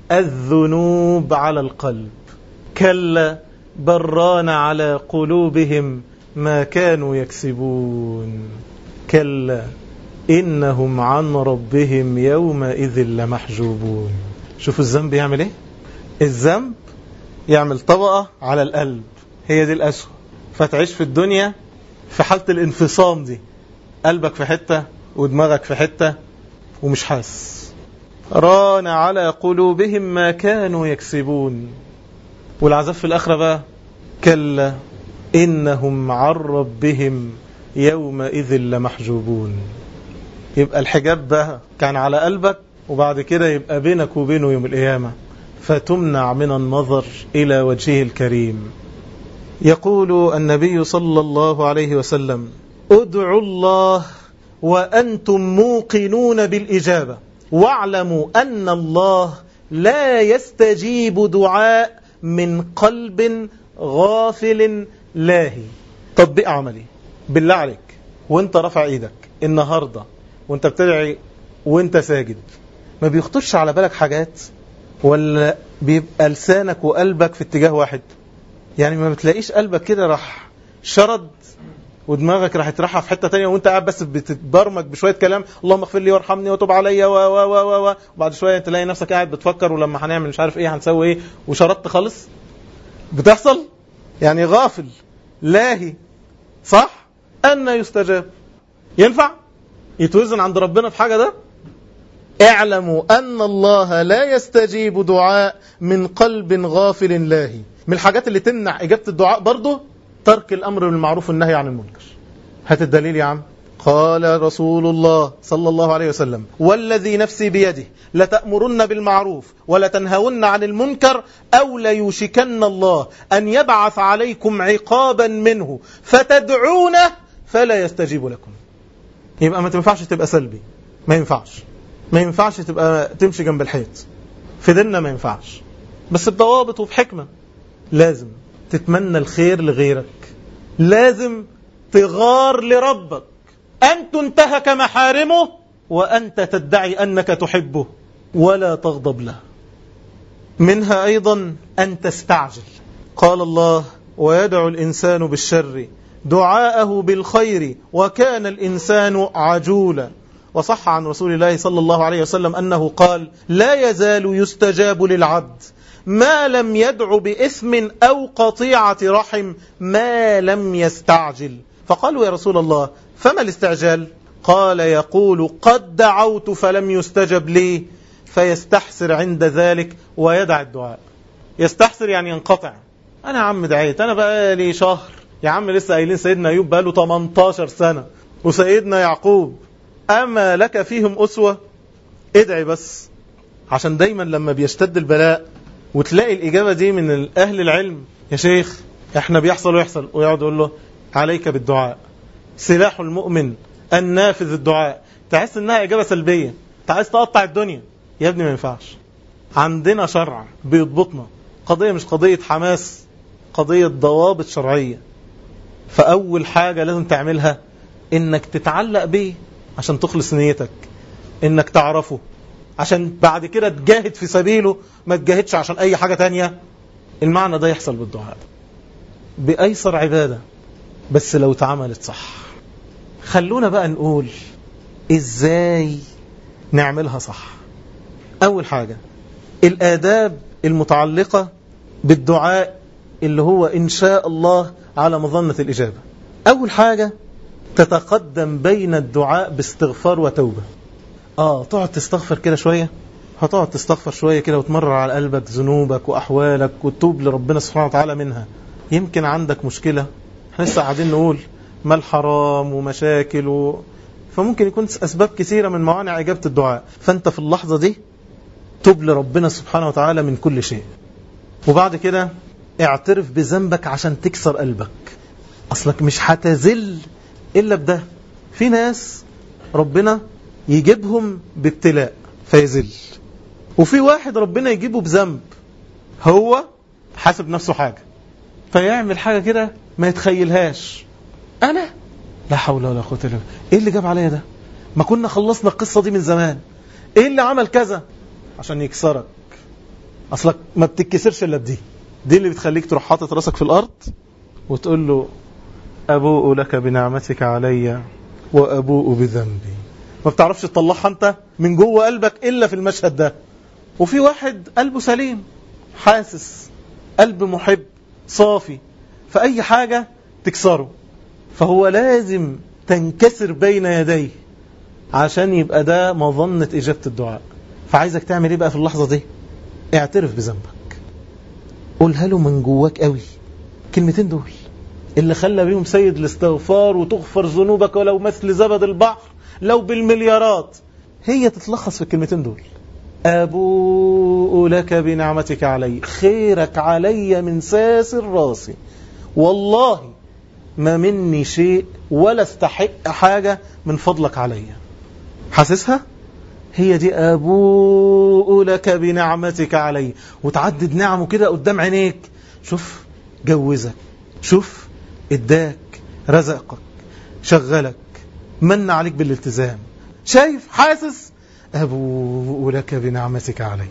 الذنوب على القلب. كلا بران على قلوبهم ما كانوا يكسبون، كلا إنهم عن ربهم يومئذ لمحجوبون. شوفوا الذنب يعمل ايه؟ الذنب يعمل طبقة على القلب، هي دي الأسوأ. فتعيش في الدنيا في حالة الانفصام دي، قلبك في حتة ودماغك في حتة ومش حاس. ران على قلوبهم ما كانوا يكسبون. والعذاب في الآخرة بقى: كلا إنهم عن ربهم يومئذ لمحجوبون. يبقى الحجاب ده كان على قلبك، وبعد كده يبقى بينك وبينه يوم القيامة، فتمنع من النظر إلى وجهه الكريم. يقول النبي صلى الله عليه وسلم: ادعوا الله وأنتم موقنون بالإجابة، واعلموا أن الله لا يستجيب دعاء من قلب غافل لاهي. تطبيق عملي بالله عليك، وانت رفع ايدك النهاردة وانت بتدعي وانت ساجد، ما بيخطرش على بالك حاجات؟ ولا بيبقى لسانك وقلبك في اتجاه واحد؟ يعني ما بتلاقيش قلبك كده راح شرد ودماغك راح تروحها في حتة تانية وانت قاعد بس بتتبرمج بشوية كلام، اللهم اغفر لي وارحمني وتوب عليا و و و و وبعد شوية تلاقي نفسك قاعد بتفكر ولما هنعمل مش عارف ايه هنسوي ايه وشرطت خالص. بتحصل يعني غافل لاهي، صح؟ أن يستجاب. ينفع يتوزن عند ربنا في حاجة ده؟ اعلموا أن الله لا يستجيب دعاء من قلب غافل لاهي. من الحاجات اللي تمنع إجابة الدعاء برضه ترك الأمر بالمعروف والنهي عن المنكر. هات الدليل يا عم. قال رسول الله صلى الله عليه وسلم: والذي نفسي بيده لتأمرن بالمعروف ولتنهون عن المنكر أو ليوشكن الله أن يبعث عليكم عقابا منه فتدعونه فلا يستجيب لكم. يبقى ما تنفعش تبقى سلبي، ما ينفعش ما ينفعش تبقى تمشي جنب الحيط في ديننا، ما ينفعش، بس بضوابط وبحكمة. لازم تتمنى الخير لغيرك، لازم تغار لربك أن تنتهك محارمه وأنت تدعي أنك تحبه ولا تغضب له. منها أيضا أن تستعجل. قال الله: ويدعو الإنسان بالشر دعاءه بالخير وكان الإنسان عجولا. وصح عن رسول الله صلى الله عليه وسلم أنه قال: لا يزال يستجاب للعبد ما لم يدع بإثم أو قطيعة رحم ما لم يستعجل. فقالوا: يا رسول الله فما الاستعجال؟ قال: يقول قد دعوت فلم يستجب لي فيستحسر عند ذلك ويدع الدعاء. يستحسر يعني ينقطع. أنا يا عم دعيت، أنا بقى لي شهر يا عم، لسه قايلين سيدنا أيوب بقى له ثمانية عشر سنة وسيدنا يعقوب، أما لك فيهم أسوة؟ ادعي بس. عشان دايما لما بيشتد البلاء وتلاقي الإجابة دي من أهل العلم: يا شيخ احنا بيحصل ويحصل، ويقعد يقول له عليك بالدعاء، سلاح المؤمن النافذ الدعاء. تحس انها إجابة سلبية، انت عايز تقطع الدنيا. يا ابني ما ينفعش، عندنا شرع بيضبطنا، قضية مش قضية حماس، قضية ضوابط شرعية. فأول حاجة لازم تعملها انك تتعلق بيه عشان تخلص نيتك، انك تعرفه عشان بعد كده تجاهد في سبيله، ما تجاهدش عشان اي حاجة تانية. المعنى ده يحصل بالدعاء بأيسر عبادة، بس لو اتعملت صح. خلونا بقى نقول ازاي نعملها صح. اول حاجة الآداب المتعلقة بالدعاء اللي هو إن شاء الله على مظنة الإجابة. أول حاجة تتقدم بين الدعاء باستغفار وتوبة. آه تقعد تستغفر كده شوية، هتقعد تستغفر شوية كده وتمرر على قلبك ذنوبك وأحوالك وتوب لربنا سبحانه وتعالى منها. يمكن عندك مشكلة، احنا لسه قاعدين نقول ما الحرام ومشاكل و... فممكن يكون أسباب كثيرة من موانع إجابة الدعاء. فأنت في اللحظة دي توب لربنا سبحانه وتعالى من كل شيء، وبعد كده اعترف بذنبك عشان تكسر قلبك. أصلك مش هتزل إلا بده. في ناس ربنا يجيبهم بابتلاء فيزل، وفي واحد ربنا يجيبه بذنب هو حاسب نفسه حاجة فيعمل حاجة كده ما يتخيلهاش. أنا لا حول ولا قوة إلا بالله، إيه اللي جاب عليا ده؟ ما كنا خلصنا القصة دي من زمان. إيه اللي عمل كذا؟ عشان يكسرك. أصلك ما بتتكسرش إلا بدي، دي اللي بتخليك تروح حاطط راسك في الأرض وتقول له أبوء لك بنعمتك علي وأبوء بذنبي. ما بتعرفش تطلعها أنت من جوه قلبك إلا في المشهد ده. وفي واحد قلبه سليم حاسس، قلب محب صافي، فأي حاجة تكسره، فهو لازم تنكسر بين يديه عشان يبقى ده مظنة إجابة الدعاء. فعايزك تعمل إيه بقى في اللحظة دي؟ اعترف بذنبك، قولها له من جواك قوي. كلمتين دول اللي خلى بيهم سيد الاستغفار وتغفر ذنوبك ولو مثل زبد البحر لو بالمليارات. هي تتلخص في الكلمتين دول: أبوء لك بنعمتك علي، خيرك علي من ساسر راسي، والله ما مني شيء ولا استحق حاجة من فضلك علي. حاسسها؟ هي دي أبوء لك بنعمتك علي. وتعدد نعمه كده قدام عينيك. شوف جوزك، شوف اداك، رزقك، شغلك، من عليك بالالتزام. شايف؟ حاسس؟ أبوء لك بنعمتك علي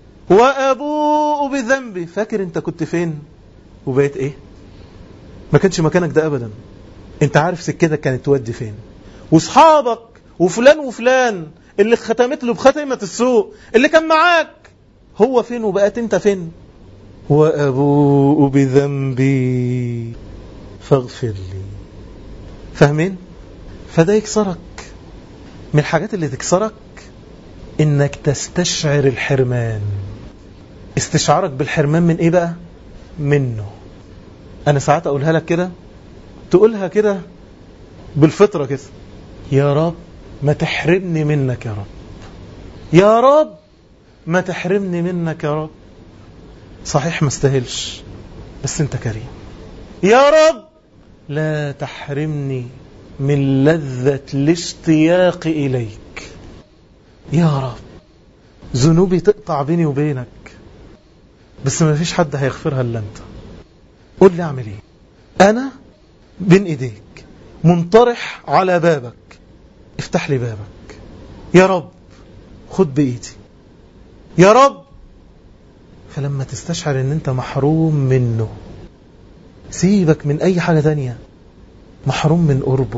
وأبوء بذنبي. فاكر انت كنت فين وبقيت ايه؟ ما كانش مكانك ده أبدا. انت عارف سكتك كانت تودي فين. واصحابك وفلان وفلان اللي ختمت له بختمة السوء اللي كان معاك هو فين وبقيت انت فين. وأبوء بذنبي فاغفر لي. فاهمين؟ فده يكسرك. من الحاجات اللي تكسرك انك تستشعر الحرمان. استشعارك بالحرمان من ايه بقى؟ منه. انا ساعات اقولها لك كده، تقولها كده بالفطرة كده، يا رب ما تحرمني منك يا رب، يا رب ما تحرمني منك يا رب. صحيح ما استاهلش بس انت كريم. يا رب لا تحرمني من لذة الاشتياق إليك. يا رب ذنوبي تقطع بيني وبينك بس ما فيش حد هيغفرها إلا أنت. قل لي أعمل إيه؟ أنا بين إيديك منطرح على بابك، افتح لي بابك يا رب، خد بإيدي يا رب. فلما تستشعر ان انت محروم منه، سيبك من اي حاجة تانية، محروم من قربه،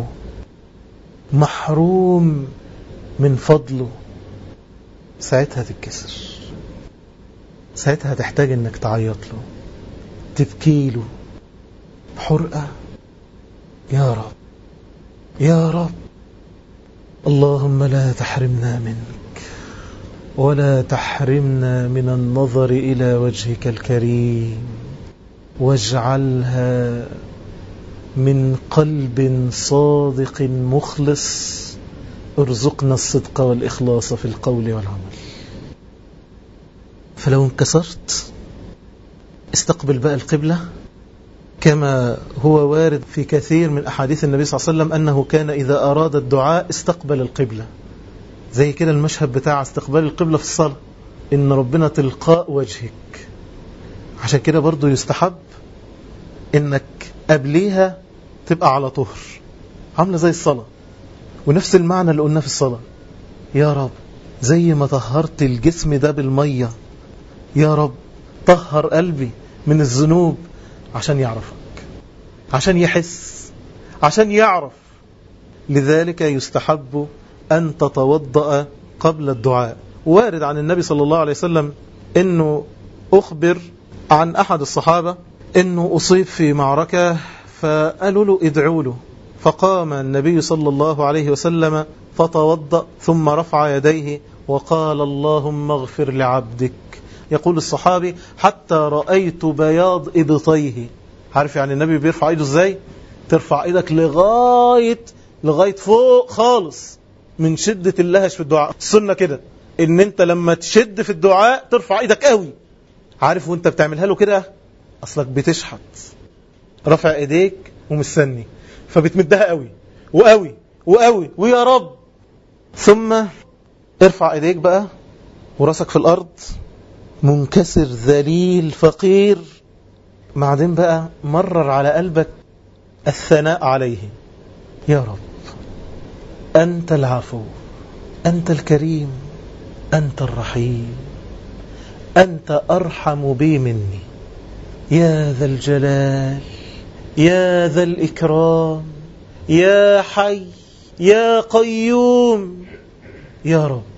محروم من فضله، ساعتها تتكسر. ساعتها تحتاج انك تعيط له، تبكي له بحرقة. يا رب يا رب اللهم لا تحرمنا منك ولا تحرمنا من النظر إلى وجهك الكريم، واجعلها من قلب صادق مخلص. ارزقنا الصدق والإخلاص في القول والعمل. فلو انكسرت استقبل بقى القبلة كما هو وارد في كثير من أحاديث النبي صلى الله عليه وسلم أنه كان إذا أراد الدعاء استقبل القبلة. زي كده المشهد بتاع استقبال القبلة في الصلاة، إن ربنا تلقاء وجهك. عشان كده برضو يستحب إنك قبليها تبقى على طهر، عاملة زي الصلاة. ونفس المعنى اللي قلنا في الصلاة، يا رب زي ما طهرت الجسم ده بالمية، يا رب طهر قلبي من الذنوب عشان يعرفك، عشان يحس، عشان يعرف. لذلك يستحب أن تتوضأ قبل الدعاء. وارد عن النبي صلى الله عليه وسلم أنه أخبر عن أحد الصحابة أنه أصيب في معركة، فقالوا له ادعوا له، فقام النبي صلى الله عليه وسلم فتوضأ ثم رفع يديه وقال اللهم اغفر لعبدك. يقول الصحابي حتى رأيت بياض إبطيه. عارف يعني النبي بيرفع ايده ازاي؟ ترفع ايدك لغاية لغاية فوق خالص من شدة اللهج في الدعاء. السنة كده ان انت لما تشد في الدعاء ترفع ايدك قوي. عارف وانت بتعملها له كده اصلك بتشحت، رفع ايديك ومستني، فبتمدها قوي وقوي وقوي ويا رب. ثم ارفع ايديك بقى وراسك في الارض، منكسر ذليل فقير. بعدين بقى مرر على قلبك الثناء عليه، يا رب أنت العفو، أنت الكريم، أنت الرحيم، أنت أرحم بي مني، يا ذا الجلال، يا ذا الإكرام، يا حي، يا قيوم، يا رب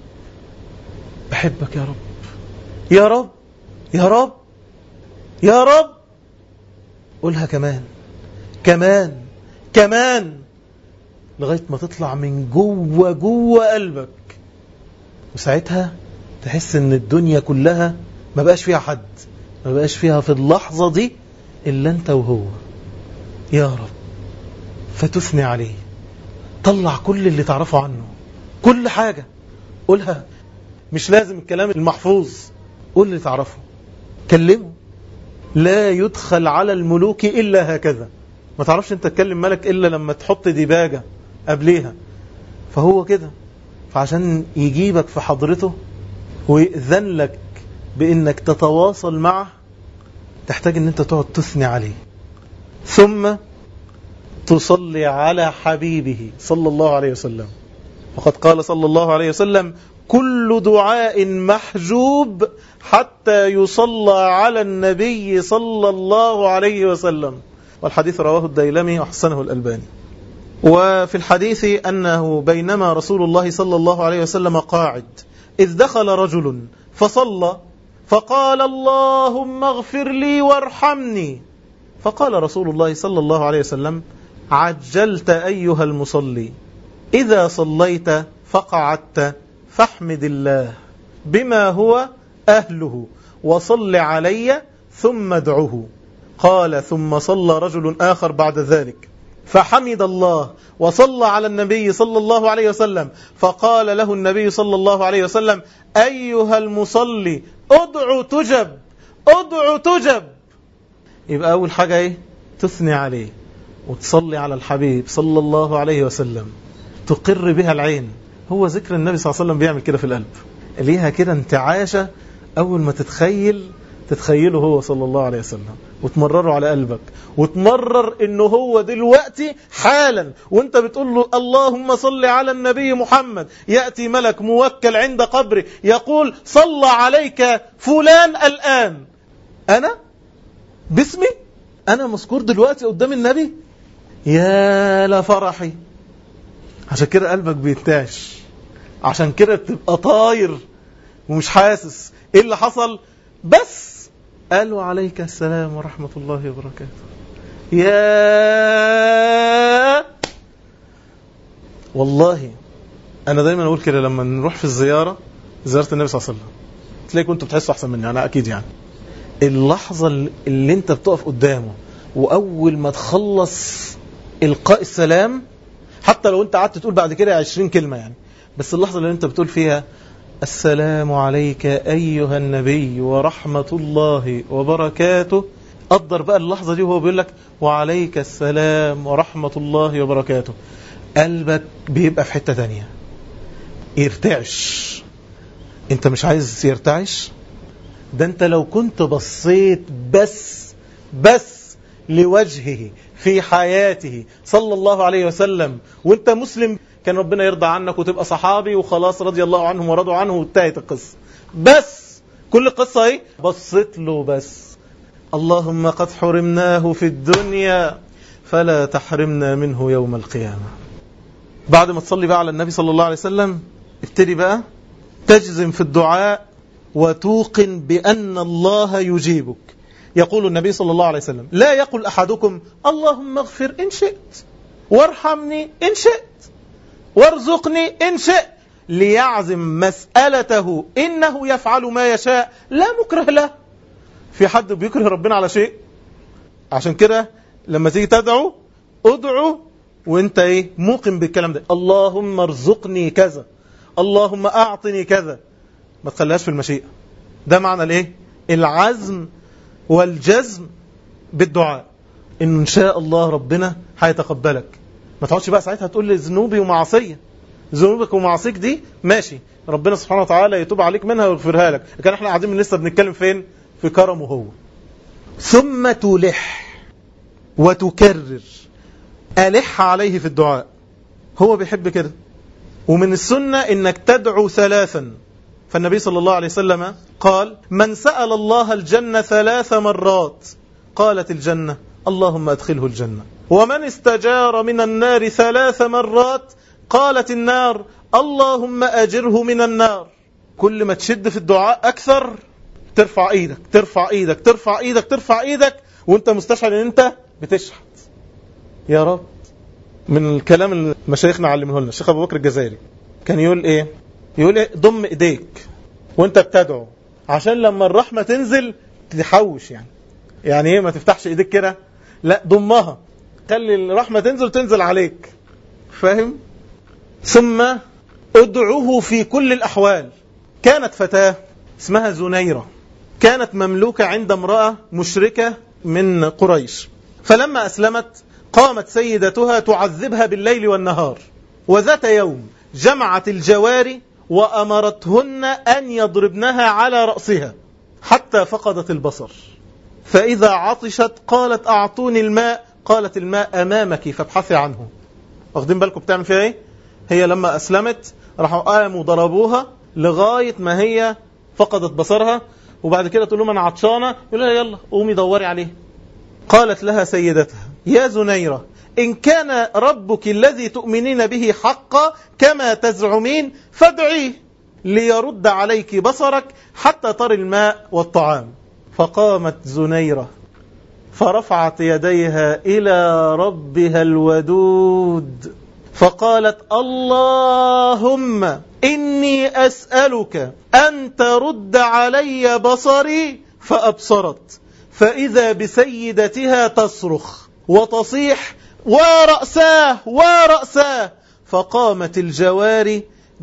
بحبك يا رب، يا رب يا رب يا رب. قولها كمان كمان كمان لغاية ما تطلع من جوه جوه قلبك. وساعتها تحس ان الدنيا كلها ما بقاش فيها حد، ما بقاش فيها في اللحظة دي إلا أنت وهو. يا رب فتثني عليه، طلع كل اللي تعرفه عنه، كل حاجة قولها. مش لازم الكلام المحفوظ، قول اللي تعرفه، كلمه. لا يدخل على الملوك إلا هكذا. ما تعرفش انت تكلم ملك إلا لما تحط ديباجة قبليها. فهو كده، فعشان يجيبك في حضرته ويأذن لك بأنك تتواصل معه تحتاج ان انت تقعد تثني عليه، ثم تصلي على حبيبه صلى الله عليه وسلم. وقد قال صلى الله عليه وسلم كل دعاء محجوب حتى يصلى على النبي صلى الله عليه وسلم. والحديث رواه الديلمي وحسنه الألباني. وفي الحديث أنه بينما رسول الله صلى الله عليه وسلم قاعد إذ دخل رجل فصلى فقال اللهم اغفر لي وارحمني، فقال رسول الله صلى الله عليه وسلم عجلت أيها المصلي، إذا صليت فقعدت فاحمد الله بما هو أهله وصل علي ثم ادعه. قال ثم صلى رجل آخر بعد ذلك فحمد الله وصلى على النبي صلى الله عليه وسلم، فقال له النبي صلى الله عليه وسلم أيها المصلي ادعو تجب ادعو تجب. يبقى أول حاجة ايه؟ تثني عليه وتصلي على الحبيب صلى الله عليه وسلم، تقر بها العين. هو ذكر النبي صلى الله عليه وسلم بيعمل كده في القلب، ليها كده انتعاشة. أول ما تتخيل تتخيله هو صلى الله عليه وسلم وتمرره على قلبك، وتمرر انه هو دلوقتي حالا وانت بتقول له اللهم صل على النبي محمد، يأتي ملك موكل عند قبره يقول صلى عليك فلان الآن، أنا باسمي أنا مذكور دلوقتي قدام النبي. يا لفرحي. عشان كده قلبك بيتاش، عشان كده بتبقى طاير ومش حاسس ايه اللي حصل، بس قالوا عليك السلام ورحمة الله وبركاته. يا والله أنا دايما أقول كده لما نروح في الزيارة، زيارة النبي صلى الله عليه وسلم، تلاقي كنتوا بتحسوا أحسن مني أنا أكيد يعني. اللحظة اللي أنت بتقف قدامه وأول ما تخلص إلقاء السلام، حتى لو أنت قعدت تقول بعد كده عشرين كلمة يعني، بس اللحظة اللي أنت بتقول فيها السلام عليك أيها النبي ورحمة الله وبركاته، قدر بقى اللحظة دي وهو بيقول لك وعليك السلام ورحمة الله وبركاته، قلبك بيبقى في حتة تانية، يرتعش. انت مش عايز يرتعش؟ ده انت لو كنت بصيت بس بس لوجهه في حياته صلى الله عليه وسلم وانت مسلم، كان ربنا يرضى عنك وتبقى صحابي وخلاص رضي الله عنهم ورضوا عنه وانتهت القصة. بس كل قصة ايه؟ بصيت له بس. اللهم قد حرمناه في الدنيا فلا تحرمنا منه يوم القيامة. بعد ما تصلي بقى على النبي صلى الله عليه وسلم، ابتدي بقى تجزم في الدعاء وتوقن بأن الله يجيبك. يقول النبي صلى الله عليه وسلم لا يقل أحدكم اللهم اغفر إن شئت وارحمني إن شئت وارزقني إن شئت، ليعزم مسألته إنه يفعل ما يشاء لا مكره له. في حد بيكره ربنا على شيء؟ عشان كده لما تيجي تدعو ادعو وانت ايه موقن بالكلام ده، اللهم ارزقني كذا، اللهم اعطني كذا، ما تخليهاش في المشيئة. ده معنى الايه؟ العزم والجزم بالدعاء، ان شاء الله ربنا هيتقبلك. ما تقعدش بقى ساعتها تقول لي ذنوبي ومعصية، ذنوبك ومعصيك دي ماشي، ربنا سبحانه وتعالى يتوب عليك منها ويغفرها لك، لكن احنا قاعدين من لسه بنتكلم فين؟ في كرمه هو. ثم تلح وتكرر، ألح عليه في الدعاء، هو بيحب كده. ومن السنة انك تدعو ثلاثا، فالنبي صلى الله عليه وسلم قال من سأل الله الجنة ثلاث مرات قالت الجنة اللهم أدخله الجنة، ومن استجار من النار ثلاث مرات قالت النار اللهم أجره من النار. كل ما تشد في الدعاء أكثر، ترفع إيدك ترفع إيدك ترفع إيدك ترفع إيدك وانت مستشعر ان انت بتشحت. يا رب. من الكلام اللي مشايخنا علمه لنا الشيخ أبو بكر الجزائري كان يقول ايه؟ يقول ايه؟ ضم ايديك وانت بتدعو عشان لما الرحمة تنزل تحوش. يعني يعني ايه؟ ما تفتحش ايديك كده، لا ضمها، خلي الرحمة تنزل تنزل عليك، فاهم؟ ثم ادعوه في كل الأحوال. كانت فتاة اسمها زنيرة، كانت مملوكة عند امرأة مشركة من قريش، فلما أسلمت قامت سيدتها تعذبها بالليل والنهار، وذات يوم جمعت الجواري وأمرتهن أن يضربنها على رأسها حتى فقدت البصر، فإذا عطشت قالت أعطوني الماء، قالت الماء أمامك فابحثي عنه. واخدين بالكم بتعمل فيها ايه؟ هي لما أسلمت راحوا قاموا ضربوها لغاية ما هي فقدت بصرها، وبعد كده تقول لهم أنا عطشانة، يقول لها يلا قومي دوري عليه. قالت لها سيدتها يا زنيرة إن كان ربك الذي تؤمنين به حقا كما تزعمين فادعيه ليرد عليك بصرك حتى ترى الماء والطعام. فقامت زنيرة فرفعت يديها إلى ربها الودود فقالت اللهم إني أسألك أن ترد علي بصري. فأبصرت فإذا بسيدتها تصرخ وتصيح ورأساه ورأساه. فقامت الجواري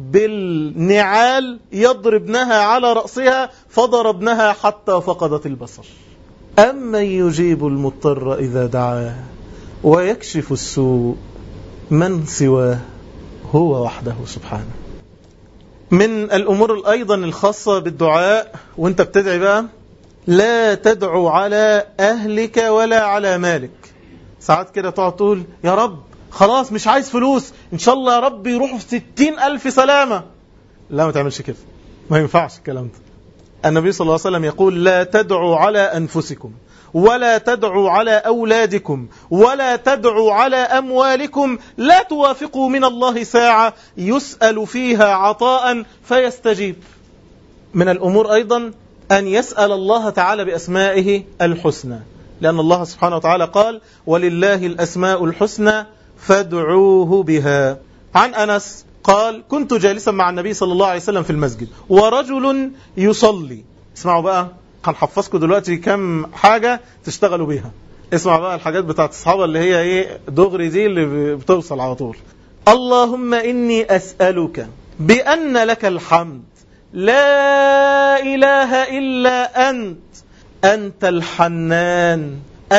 بالنعال يضربنها على رأسها فضربنها حتى فقدت البصر. أمن يجيب المضطر إذا دعاه ويكشف السوء من سواه هو وحده سبحانه. من الأمور أيضا الخاصة بالدعاء وانت بتدعي بقى، لا تدعو على أهلك ولا على مالك. ساعات كده تقعد تقول يا رب خلاص مش عايز فلوس، إن شاء الله يا رب يروحوا في ستين ألف سلامة. لا، ما تعملش كده، ما ينفعش الكلام ده. النبي صلى الله عليه وسلم يقول لا تدعوا على أنفسكم ولا تدعوا على أولادكم ولا تدعوا على أموالكم، لا توافقوا من الله ساعة يسأل فيها عطاء فيستجيب. من الأمور أيضا أن يسأل الله تعالى بأسمائه الحسنى، لأن الله سبحانه وتعالى قال ولله الأسماء الحسنى فادعوه بها. عن أنس قال كنت جالسا مع النبي صلى الله عليه وسلم في المسجد ورجل يصلي. اسمعوا بقى، هنحفظكم دلوقتي كم حاجة تشتغلوا بيها. اسمع بقى الحاجات بتاعت الصحابة اللي هي ايه دغري دي اللي بتوصل على طول. اللهم إني أسألك بأن لك الحمد لا إله إلا أنت، أنت الحنان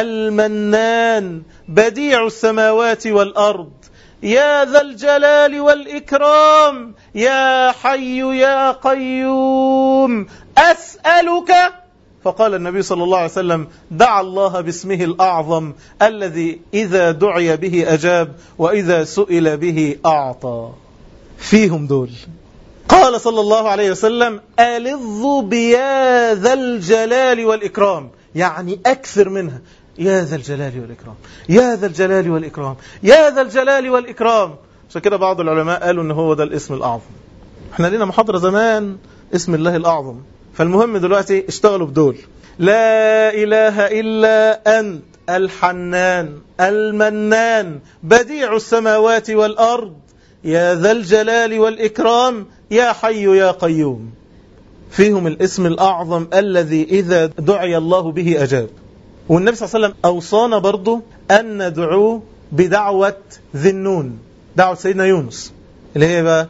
المنان بديع السماوات والأرض، يا ذا الجلال والإكرام، يا حي يا قيوم أسألك. فقال النبي صلى الله عليه وسلم دعا الله باسمه الأعظم الذي إذا دعي به أجاب وإذا سئل به أعطى. فيهم دول قال صلى الله عليه وسلم ألظ بيا ذا الجلال والإكرام، يعني أكثر منها، يا ذا الجلال والإكرام، يا ذا الجلال والإكرام، يا ذا الجلال والإكرام. عشان كده بعض العلماء قالوا إن هو ده الاسم الأعظم. احنا لنا محاضرة زمان اسم الله الأعظم. فالمهم دلوقتي اشتغلوا بدول، لا إله إلا أنت الحنان المنان بديع السماوات والأرض، يا ذا الجلال والإكرام، يا حي يا قيوم. فيهم الاسم الأعظم الذي إذا دعي الله به أجاب. والنبي صلى الله عليه وسلم أوصانا برضو أن ندعو بدعوة ذي النون، دعوة سيدنا يونس اللي هي بقى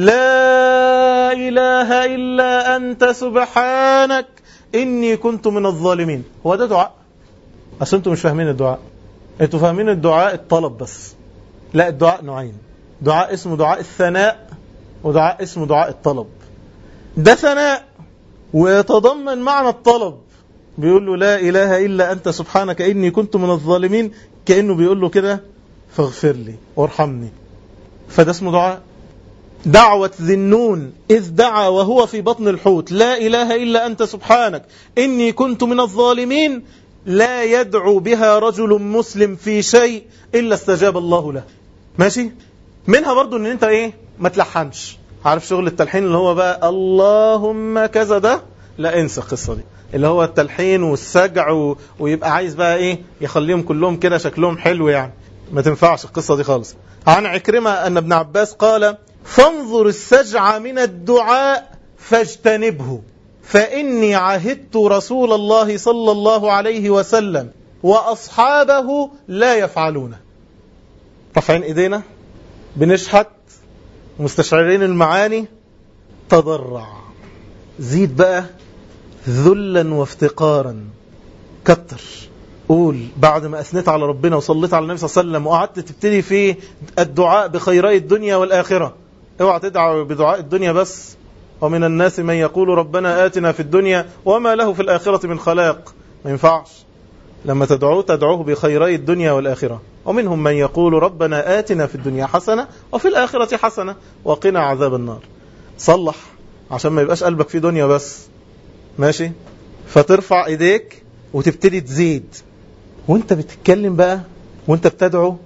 لا إله إلا أنت سبحانك إني كنت من الظالمين. هو ده دعاء؟ أصل أنتم مش فاهمين الدعاء، أنتم فاهمين الدعاء الطلب بس. لا، الدعاء نوعين، دعاء اسمه دعاء الثناء ودعاء اسمه دعاء الطلب. ده ثناء ويتضمن معنى الطلب، بيقول له لا إله إلا أنت سبحانك إني كنت من الظالمين، كأنه بيقول له كده فاغفر لي وارحمني. فده اسمه دعاء. دعوة ذي النون إذ دعا وهو في بطن الحوت لا إله إلا أنت سبحانك إني كنت من الظالمين، لا يدعو بها رجل مسلم في شيء إلا استجاب الله له. ماشي؟ منها برضو ان انت ايه ما تلحنش. عارف شغل التلحين اللي هو بقى اللهم كذا ده؟ لا، انسى القصة دي، اللي هو التلحين والسجع و... ويبقى عايز بقى ايه يخليهم كلهم كده شكلهم حلو، يعني ما تنفعش القصة دي خالص. عن عكرمة أن ابن عباس قال فانظر السجع من الدعاء فاجتنبه فإني عهدت رسول الله صلى الله عليه وسلم وأصحابه لا يفعلونه. رفعين إيدينا بنشحت مستشعرين المعاني، تضرع، زيد بقى ذلا وافتقارا، كتر. قول بعد ما أثنيت على ربنا وصليت على النبي صلى الله عليه وسلم وقعدت تبتدي في الدعاء بخيري الدنيا والآخرة، اوعى تدعو بدعاء الدنيا بس. ومن الناس من يقول ربنا آتنا في الدنيا وما له في الآخرة من خلاق. ما ينفعش. لما تدعوه تدعوه بخيري الدنيا والآخرة. ومنهم من يقول ربنا آتنا في الدنيا حسنة وفي الآخرة حسنة وقنا عذاب النار. صلح عشان ما يبقاش قلبك في دنيا بس. ماشي؟ فترفع ايديك وتبتدي تزيد، وانت بتتكلم بقى وانت بتدعو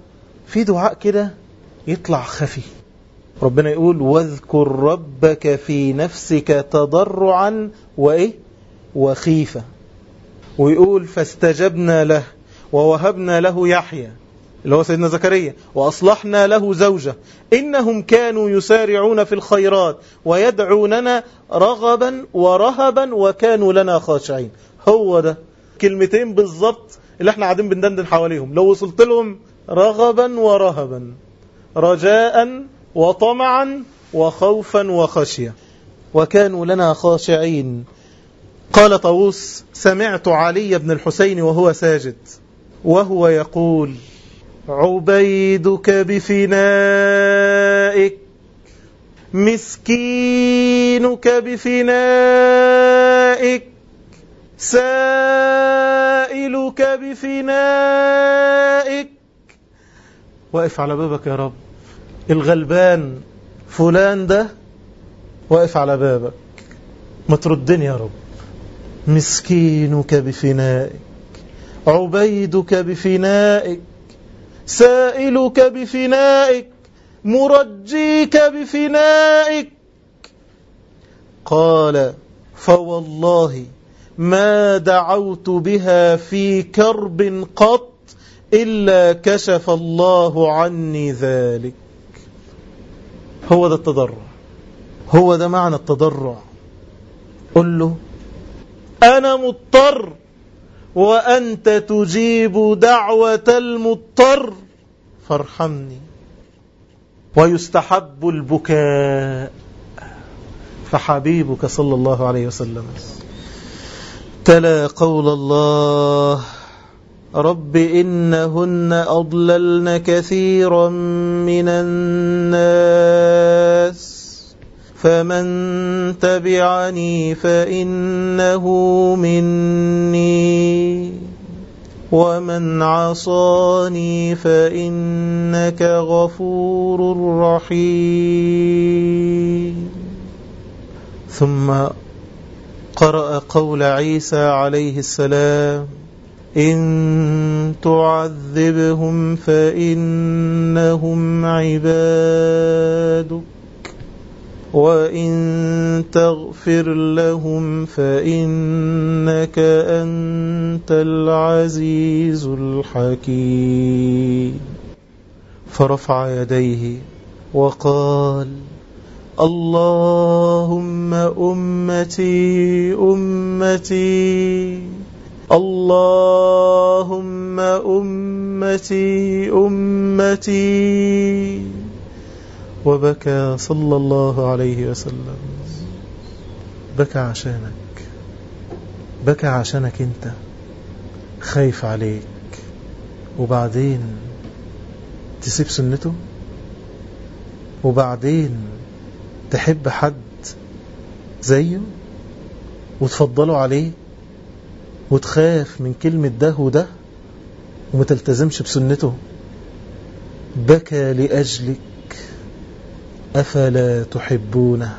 في دعاء كده يطلع خفي. ربنا يقول واذكر ربك في نفسك تضرعا وإيه وخيفة، ويقول فاستجبنا له ووهبنا له يحيى اللي هو سيدنا زكريا وأصلحنا له زوجة إنهم كانوا يسارعون في الخيرات ويدعوننا رغبا ورهبا وكانوا لنا خاشعين. هو ده كلمتين بالضبط اللي احنا قاعدين بندندن حواليهم. لو وصلت لهم رغبا ورهبا، رجاء وطمعا وخوفا وخشية، وكانوا لنا خاشعين. قال طاووس سمعت علي بن الحسين وهو ساجد وهو يقول عبيدك بفنائك، مسكينك بفنائك، سائلك بفنائك. واقف على بابك يا رب، الغلبان فلان ده واقف على بابك، ما تردني يا رب. مسكينك بفنائك، عبيدك بفنائك، سائلك بفنائك، مرجيك بفنائك. قال فوالله ما دعوت بها في كرب قط إلا كشف الله عني ذلك. هو ده التضرع، هو ده معنى التضرع. قل له أنا مضطر وأنت تجيب دعوة المضطر فارحمني. ويستحب البكاء، فحبيبك صلى الله عليه وسلم تلا قول الله رب إنهن أضللن كثيرا من الناس فمن تبعني فإنه مني ومن عصاني فإنك غفور رحيم. ثم قرأ قول عيسى عليه السلام إن تعذبهم فإنهم عبادك وإن تغفر لهم فإنك أنت العزيز الحكيم. فرفع يديه وقال اللهم أمتي أمتي، اللهم أمتي أمتي، وبكى صلى الله عليه وسلم. بكى عشانك، بكى عشانك انت، خايف عليك، وبعدين تسيب سنته، وبعدين تحب حد زيه وتفضله عليه وتخاف من كلمة ده وده وما تلتزمش بسنته. بكى لأجلك أفلا تحبونه.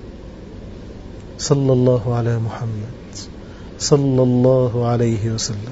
صلى الله على محمد صلى الله عليه وسلم.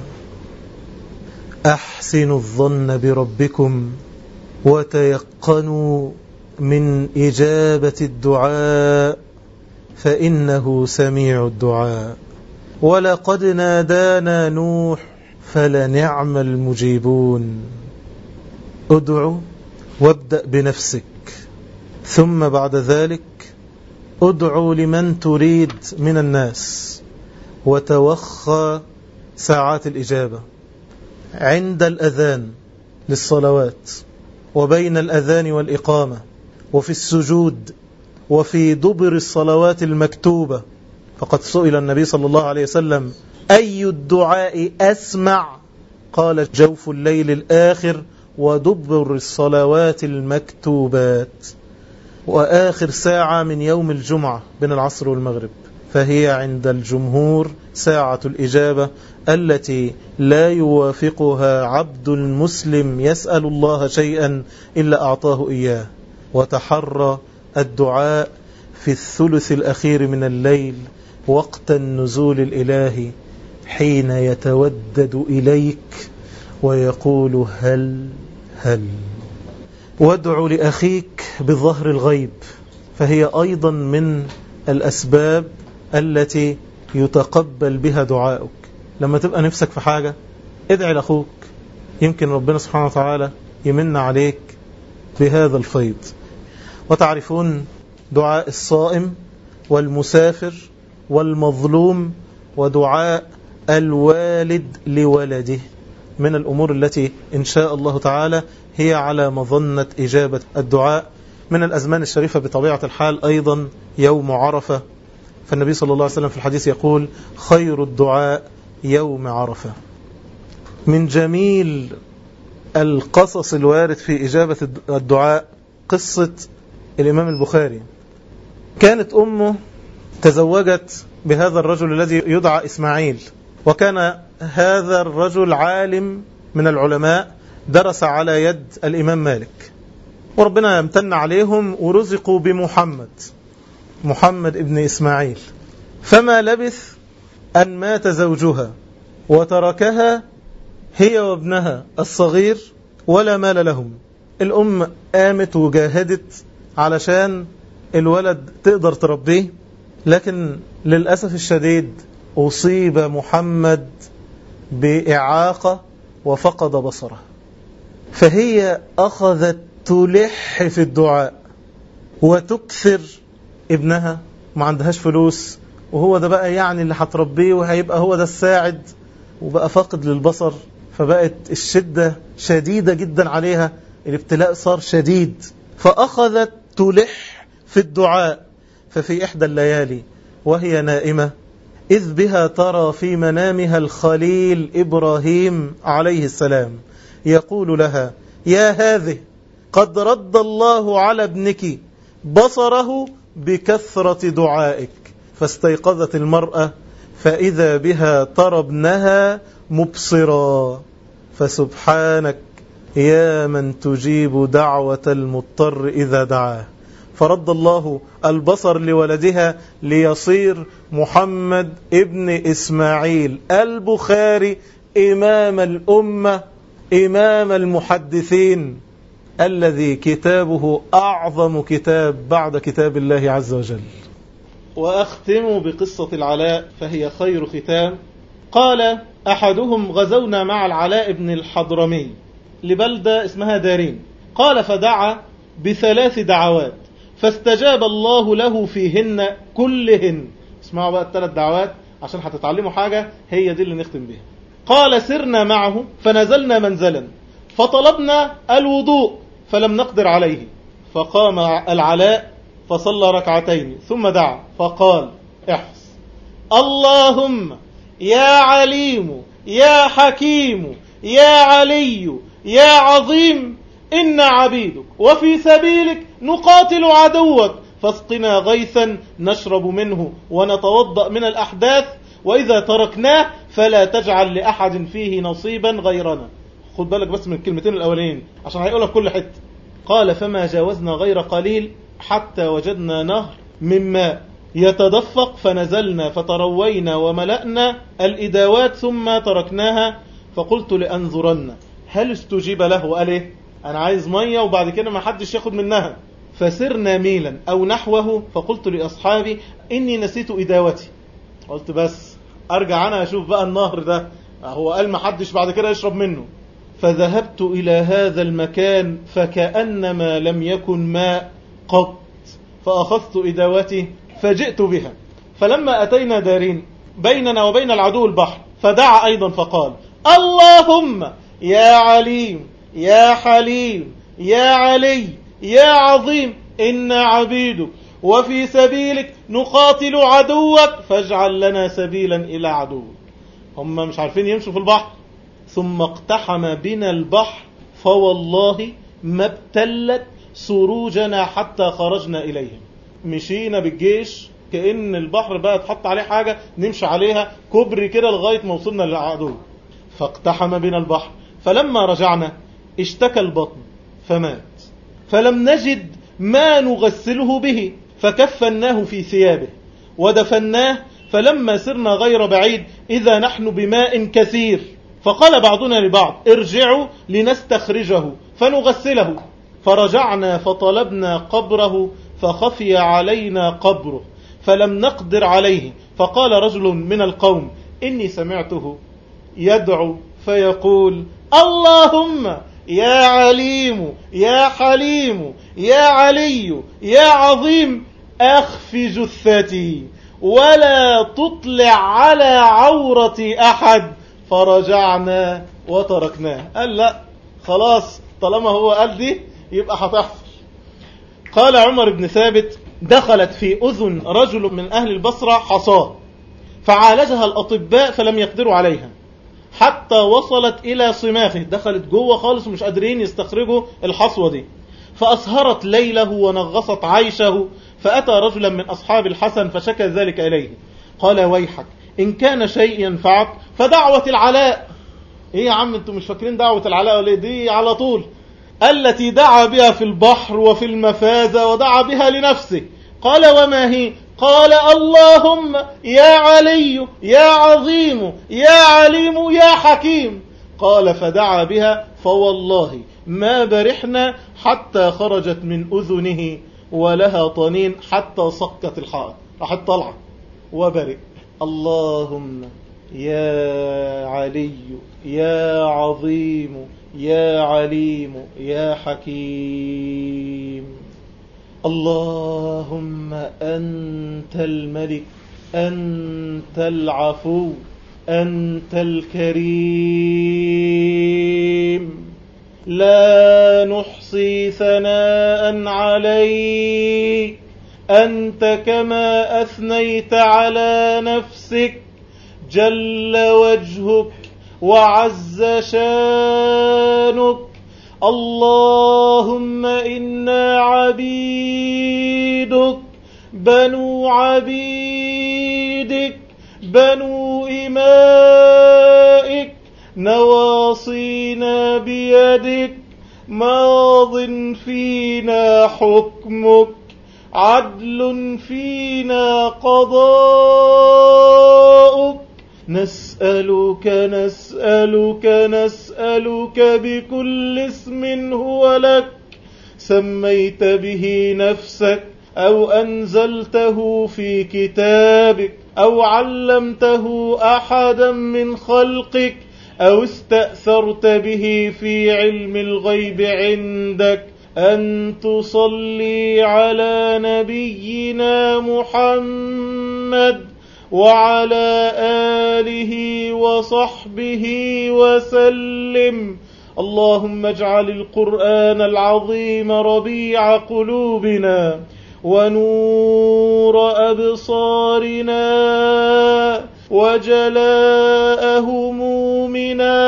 أحسنوا الظن بربكم وتيقنوا من إجابة الدعاء فإنه سميع الدعاء. ولقد نادانا نوح فلنعم المجيبون. ادعو وابدأ بنفسك، ثم بعد ذلك ادعو لمن تريد من الناس، وتوخى ساعات الإجابة عند الأذان للصلوات، وبين الأذان والإقامة، وفي السجود، وفي دبر الصلوات المكتوبة. فقد سئل النبي صلى الله عليه وسلم أي الدعاء أسمع؟ قال جوف الليل الآخر ودبر الصلوات المكتوبات، وآخر ساعة من يوم الجمعة بين العصر والمغرب، فهي عند الجمهور ساعة الإجابة التي لا يوافقها عبد المسلم يسأل الله شيئا إلا أعطاه إياه. وتحرى الدعاء في الثلث الأخير من الليل وقت النزول الإلهي، حين يتودد إليك ويقول هل هل وادع لأخيك بظهر الغيب، فهي أيضا من الأسباب التي يتقبل بها دعاؤك. لما تبقى نفسك في حاجة ادعي لأخوك، يمكن ربنا سبحانه وتعالى يمن عليك بهذا الفيض. وتعرفون دعاء الصائم والمسافر والمظلوم ودعاء الوالد لولده من الأمور التي إن شاء الله تعالى هي على مظنة إجابة الدعاء. من الأزمان الشريفة بطبيعة الحال أيضا يوم عرفة، فالنبي صلى الله عليه وسلم في الحديث يقول خير الدعاء يوم عرفة. من جميل القصص الوارد في إجابة الدعاء قصة الإمام البخاري. كانت أمه تزوجت بهذا الرجل الذي يدعى إسماعيل، وكان هذا الرجل عالم من العلماء درس على يد الإمام مالك، وربنا يمتن عليهم ورزقوا بمحمد محمد ابن إسماعيل. فما لبث أن مات زوجها وتركها هي وابنها الصغير ولا مال لهم. الأم قامت وجاهدت علشان الولد تقدر تربيه، لكن للأسف الشديد أصيب محمد بإعاقة وفقد بصره، فهي أخذت تلح في الدعاء وتكثر ابنها، ما عندهاش فلوس، وهو ده بقى يعني اللي هتربيه وهيبقى هو ده الساعد، وبقى فاقد للبصر، فبقت الشدة شديدة جدا عليها، الابتلاء صار شديد، فأخذت تلح في الدعاء. ففي إحدى الليالي وهي نائمة إذ بها ترى في منامها الخليل إبراهيم عليه السلام يقول لها يا هذه قد رد الله على ابنك بصره بكثرة دعائك. فاستيقظت المرأة فإذا بها ترى ابنها مبصرا، فسبحانك يا من تجيب دعوة المضطر إذا دعاه. فرد الله البصر لولدها ليصير محمد ابن إسماعيل البخاري إمام الأمة إمام المحدثين، الذي كتابه أعظم كتاب بعد كتاب الله عز وجل. وأختم بقصة العلاء فهي خير ختام. قال أحدهم غزونا مع العلاء بن الحضرمي لبلدة اسمها دارين، قال فدعا بثلاث دعوات فاستجاب الله له فيهن كلهن. اسمعوا بقى الثلاث دعوات عشان هتتعلموا حاجة هي دي اللي نختم بها. قال سرنا معه فنزلنا منزلا فطلبنا الوضوء فلم نقدر عليه، فقام العلاء فصلى ركعتين ثم دعا فقال احفظ اللهم يا عليم يا حكيم يا علي يا عظيم إن عبيدك وفي سبيلك نقاتل عدوك فاسقنا غيثا نشرب منه ونتوضأ من الأحداث، وإذا تركناه فلا تجعل لأحد فيه نصيبا غيرنا. خد بالك بس من الكلمتين الأولين عشان هيقولها في كل حتة. قال فما جاوزنا غير قليل حتى وجدنا نهر من ماء يتدفق فنزلنا فتروينا وملأنا الإداوات ثم تركناها، فقلت لأنظرن هل استجيب له؟ وقال ايه؟ أنا عايز مية وبعد كده ما حدش ياخد منها. فسرنا ميلا أو نحوه، فقلت لأصحابي إني نسيت إداوتي. قلت بس أرجع أنا أشوف بقى النهر ده، هو قال ما حدش بعد كده يشرب منه. فذهبت إلى هذا المكان فكأنما لم يكن ماء قط، فأخذت إداوتي فجئت بها. فلما أتينا دارين بيننا وبين العدو البحر، فدعا أيضا فقال اللهم يا عليم يا حليم يا علي يا عظيم إنا عبيدك وفي سبيلك نقاتل عدوك فاجعل لنا سبيلا إلى عدوك. هم مش عارفين يمشوا في البحر، ثم اقتحم بنا البحر فوالله ما ابتلت سروجنا حتى خرجنا إليهم. مشينا بالجيش كأن البحر بقى تحط عليه حاجة نمشي عليها كبري كده لغاية ما وصلنا للعدو. فاقتحم بنا البحر، فلما رجعنا اشتكى البطن فمات، فلم نجد ما نغسله به فكفناه في ثيابه ودفناه. فلما سرنا غير بعيد إذا نحن بماء كثير، فقال بعضنا لبعض ارجعوا لنستخرجه فنغسله. فرجعنا فطلبنا قبره فخفي علينا قبره فلم نقدر عليه، فقال رجل من القوم إني سمعته يدعو فيقول اللهم يا عليم يا حليم يا علي يا عظيم أخف جثتي ولا تطلع على عورة أحد. فرجعنا وتركناه. قال لا خلاص طالما هو قال دي يبقى هتحصل. قال عمر بن ثابت دخلت في أذن رجل من أهل البصرة حصاه فعالجها الأطباء فلم يقدروا عليها حتى وصلت إلى صماخه، دخلت جوه خالص ومش قادرين يستخرجوا الحصوة دي، فأسهرت ليله ونغصت عيشه، فأتى رجلا من أصحاب الحسن فشكى ذلك إليه. قال ويحك إن كان شيء ينفعك فدعوة العلاء. إيه يا عم انتم مش فاكرين دعوة العلاء ولا دي على طول التي دعا بها في البحر وفي المفازة ودعا بها لنفسه. قال وما هي؟ قال اللهم يا علي يا عظيم يا عليم يا حكيم. قال فدعا بها فوالله ما برحنا حتى خرجت من أذنه ولها طنين حتى صكت الحائط، راحت طلعة وبرئ. اللهم يا علي يا عظيم يا عليم يا حكيم. اللهم أنت الملك أنت العفو أنت الكريم لا نحصي ثناء عليك أنت كما أثنيت على نفسك جل وجهك وعز شانك. اللهم إنا عبيدك بنو عبيدك بنو إمائك نواصينا بيدك ماض فينا حكمك عدل فينا قضاؤك. نسألك نسألك نسألك بكل اسم هو لك سميت به نفسك أو أنزلته في كتابك أو علمته أحدا من خلقك أو استأثرت به في علم الغيب عندك أن تصلي على نبينا محمد وعلى آله وصحبه وسلم. اللهم اجعل القرآن العظيم ربيع قلوبنا ونور أبصارنا وجلاء همومنا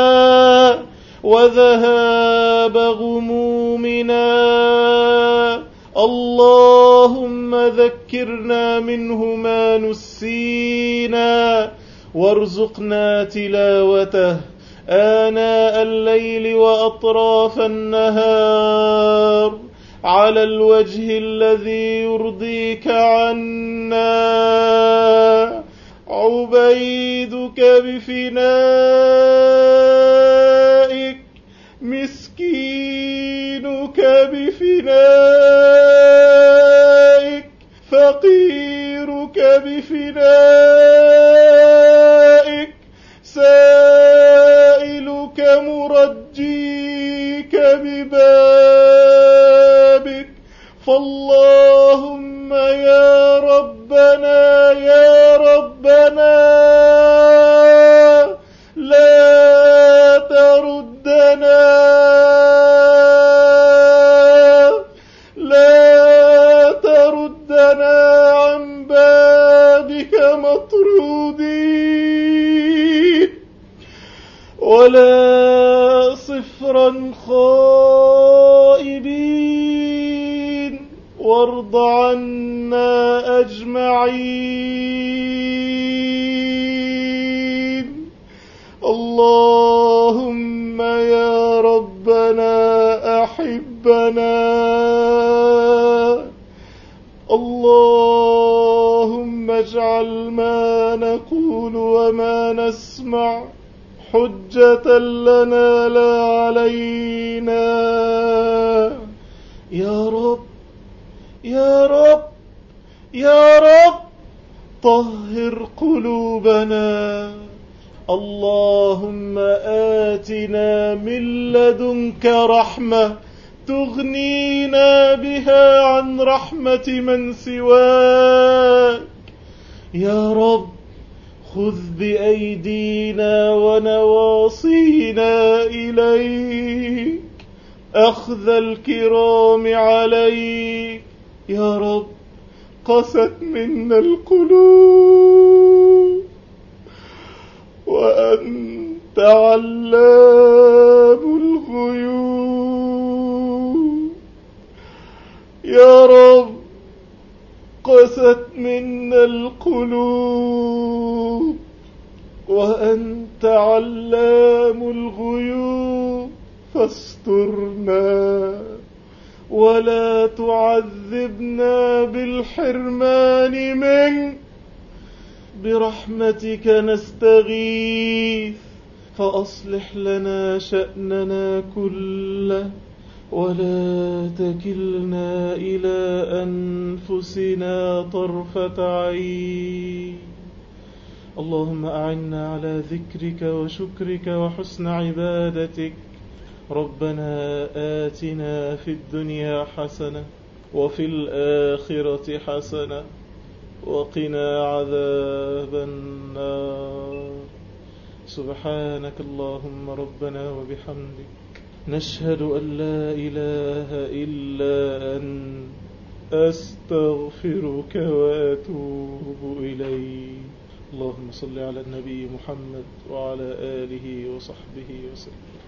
وذهاب غمومنا. اللهم ذكرنا منه ما نسينا وارزقنا تلاوته آناء الليل وأطراف النهار على الوجه الذي يرضيك عنا. عبيدك بفنائك مسكينك بفنائك فقيرك بفنائك سائلك مرجيك ببابك. فاللهم يا ربنا يا ربنا لا تردنا لا تردنا عن بابك مطرودين ولا صفرا خائبين وارض عنا أجمعين. اللهم يا ربنا أحبنا. اللهم اجعل ما نقول وما نسمع حجة لنا لا علينا. يا رب يا رب يا رب طهر قلوبنا. اللهم آتنا من لدنك رحمة تغنينا بها عن رحمة من سواك. يا رب خذ بأيدينا ونواصينا إليك أخذ الكرام عليك. يا رب قست منا القلوب وأنت علام الغيوب. يا رب قست منا القلوب وأنت علام الغيوب، فاسترنا ولا تعذبنا بالحرمان منك. برحمتك نستغيث فأصلح لنا شأننا كله ولا تكلنا إلى أنفسنا طرفة عين. اللهم أعنا على ذكرك وشكرك وحسن عبادتك. ربنا آتنا في الدنيا حسنة وفي الآخرة حسنة وقنا عذاب النار. سبحانك اللهم ربنا وبحمدك نشهد أن لا إله إلا أنت أستغفرك وأتوب إليك. اللهم صل على النبي محمد وعلى آله وصحبه وسلم.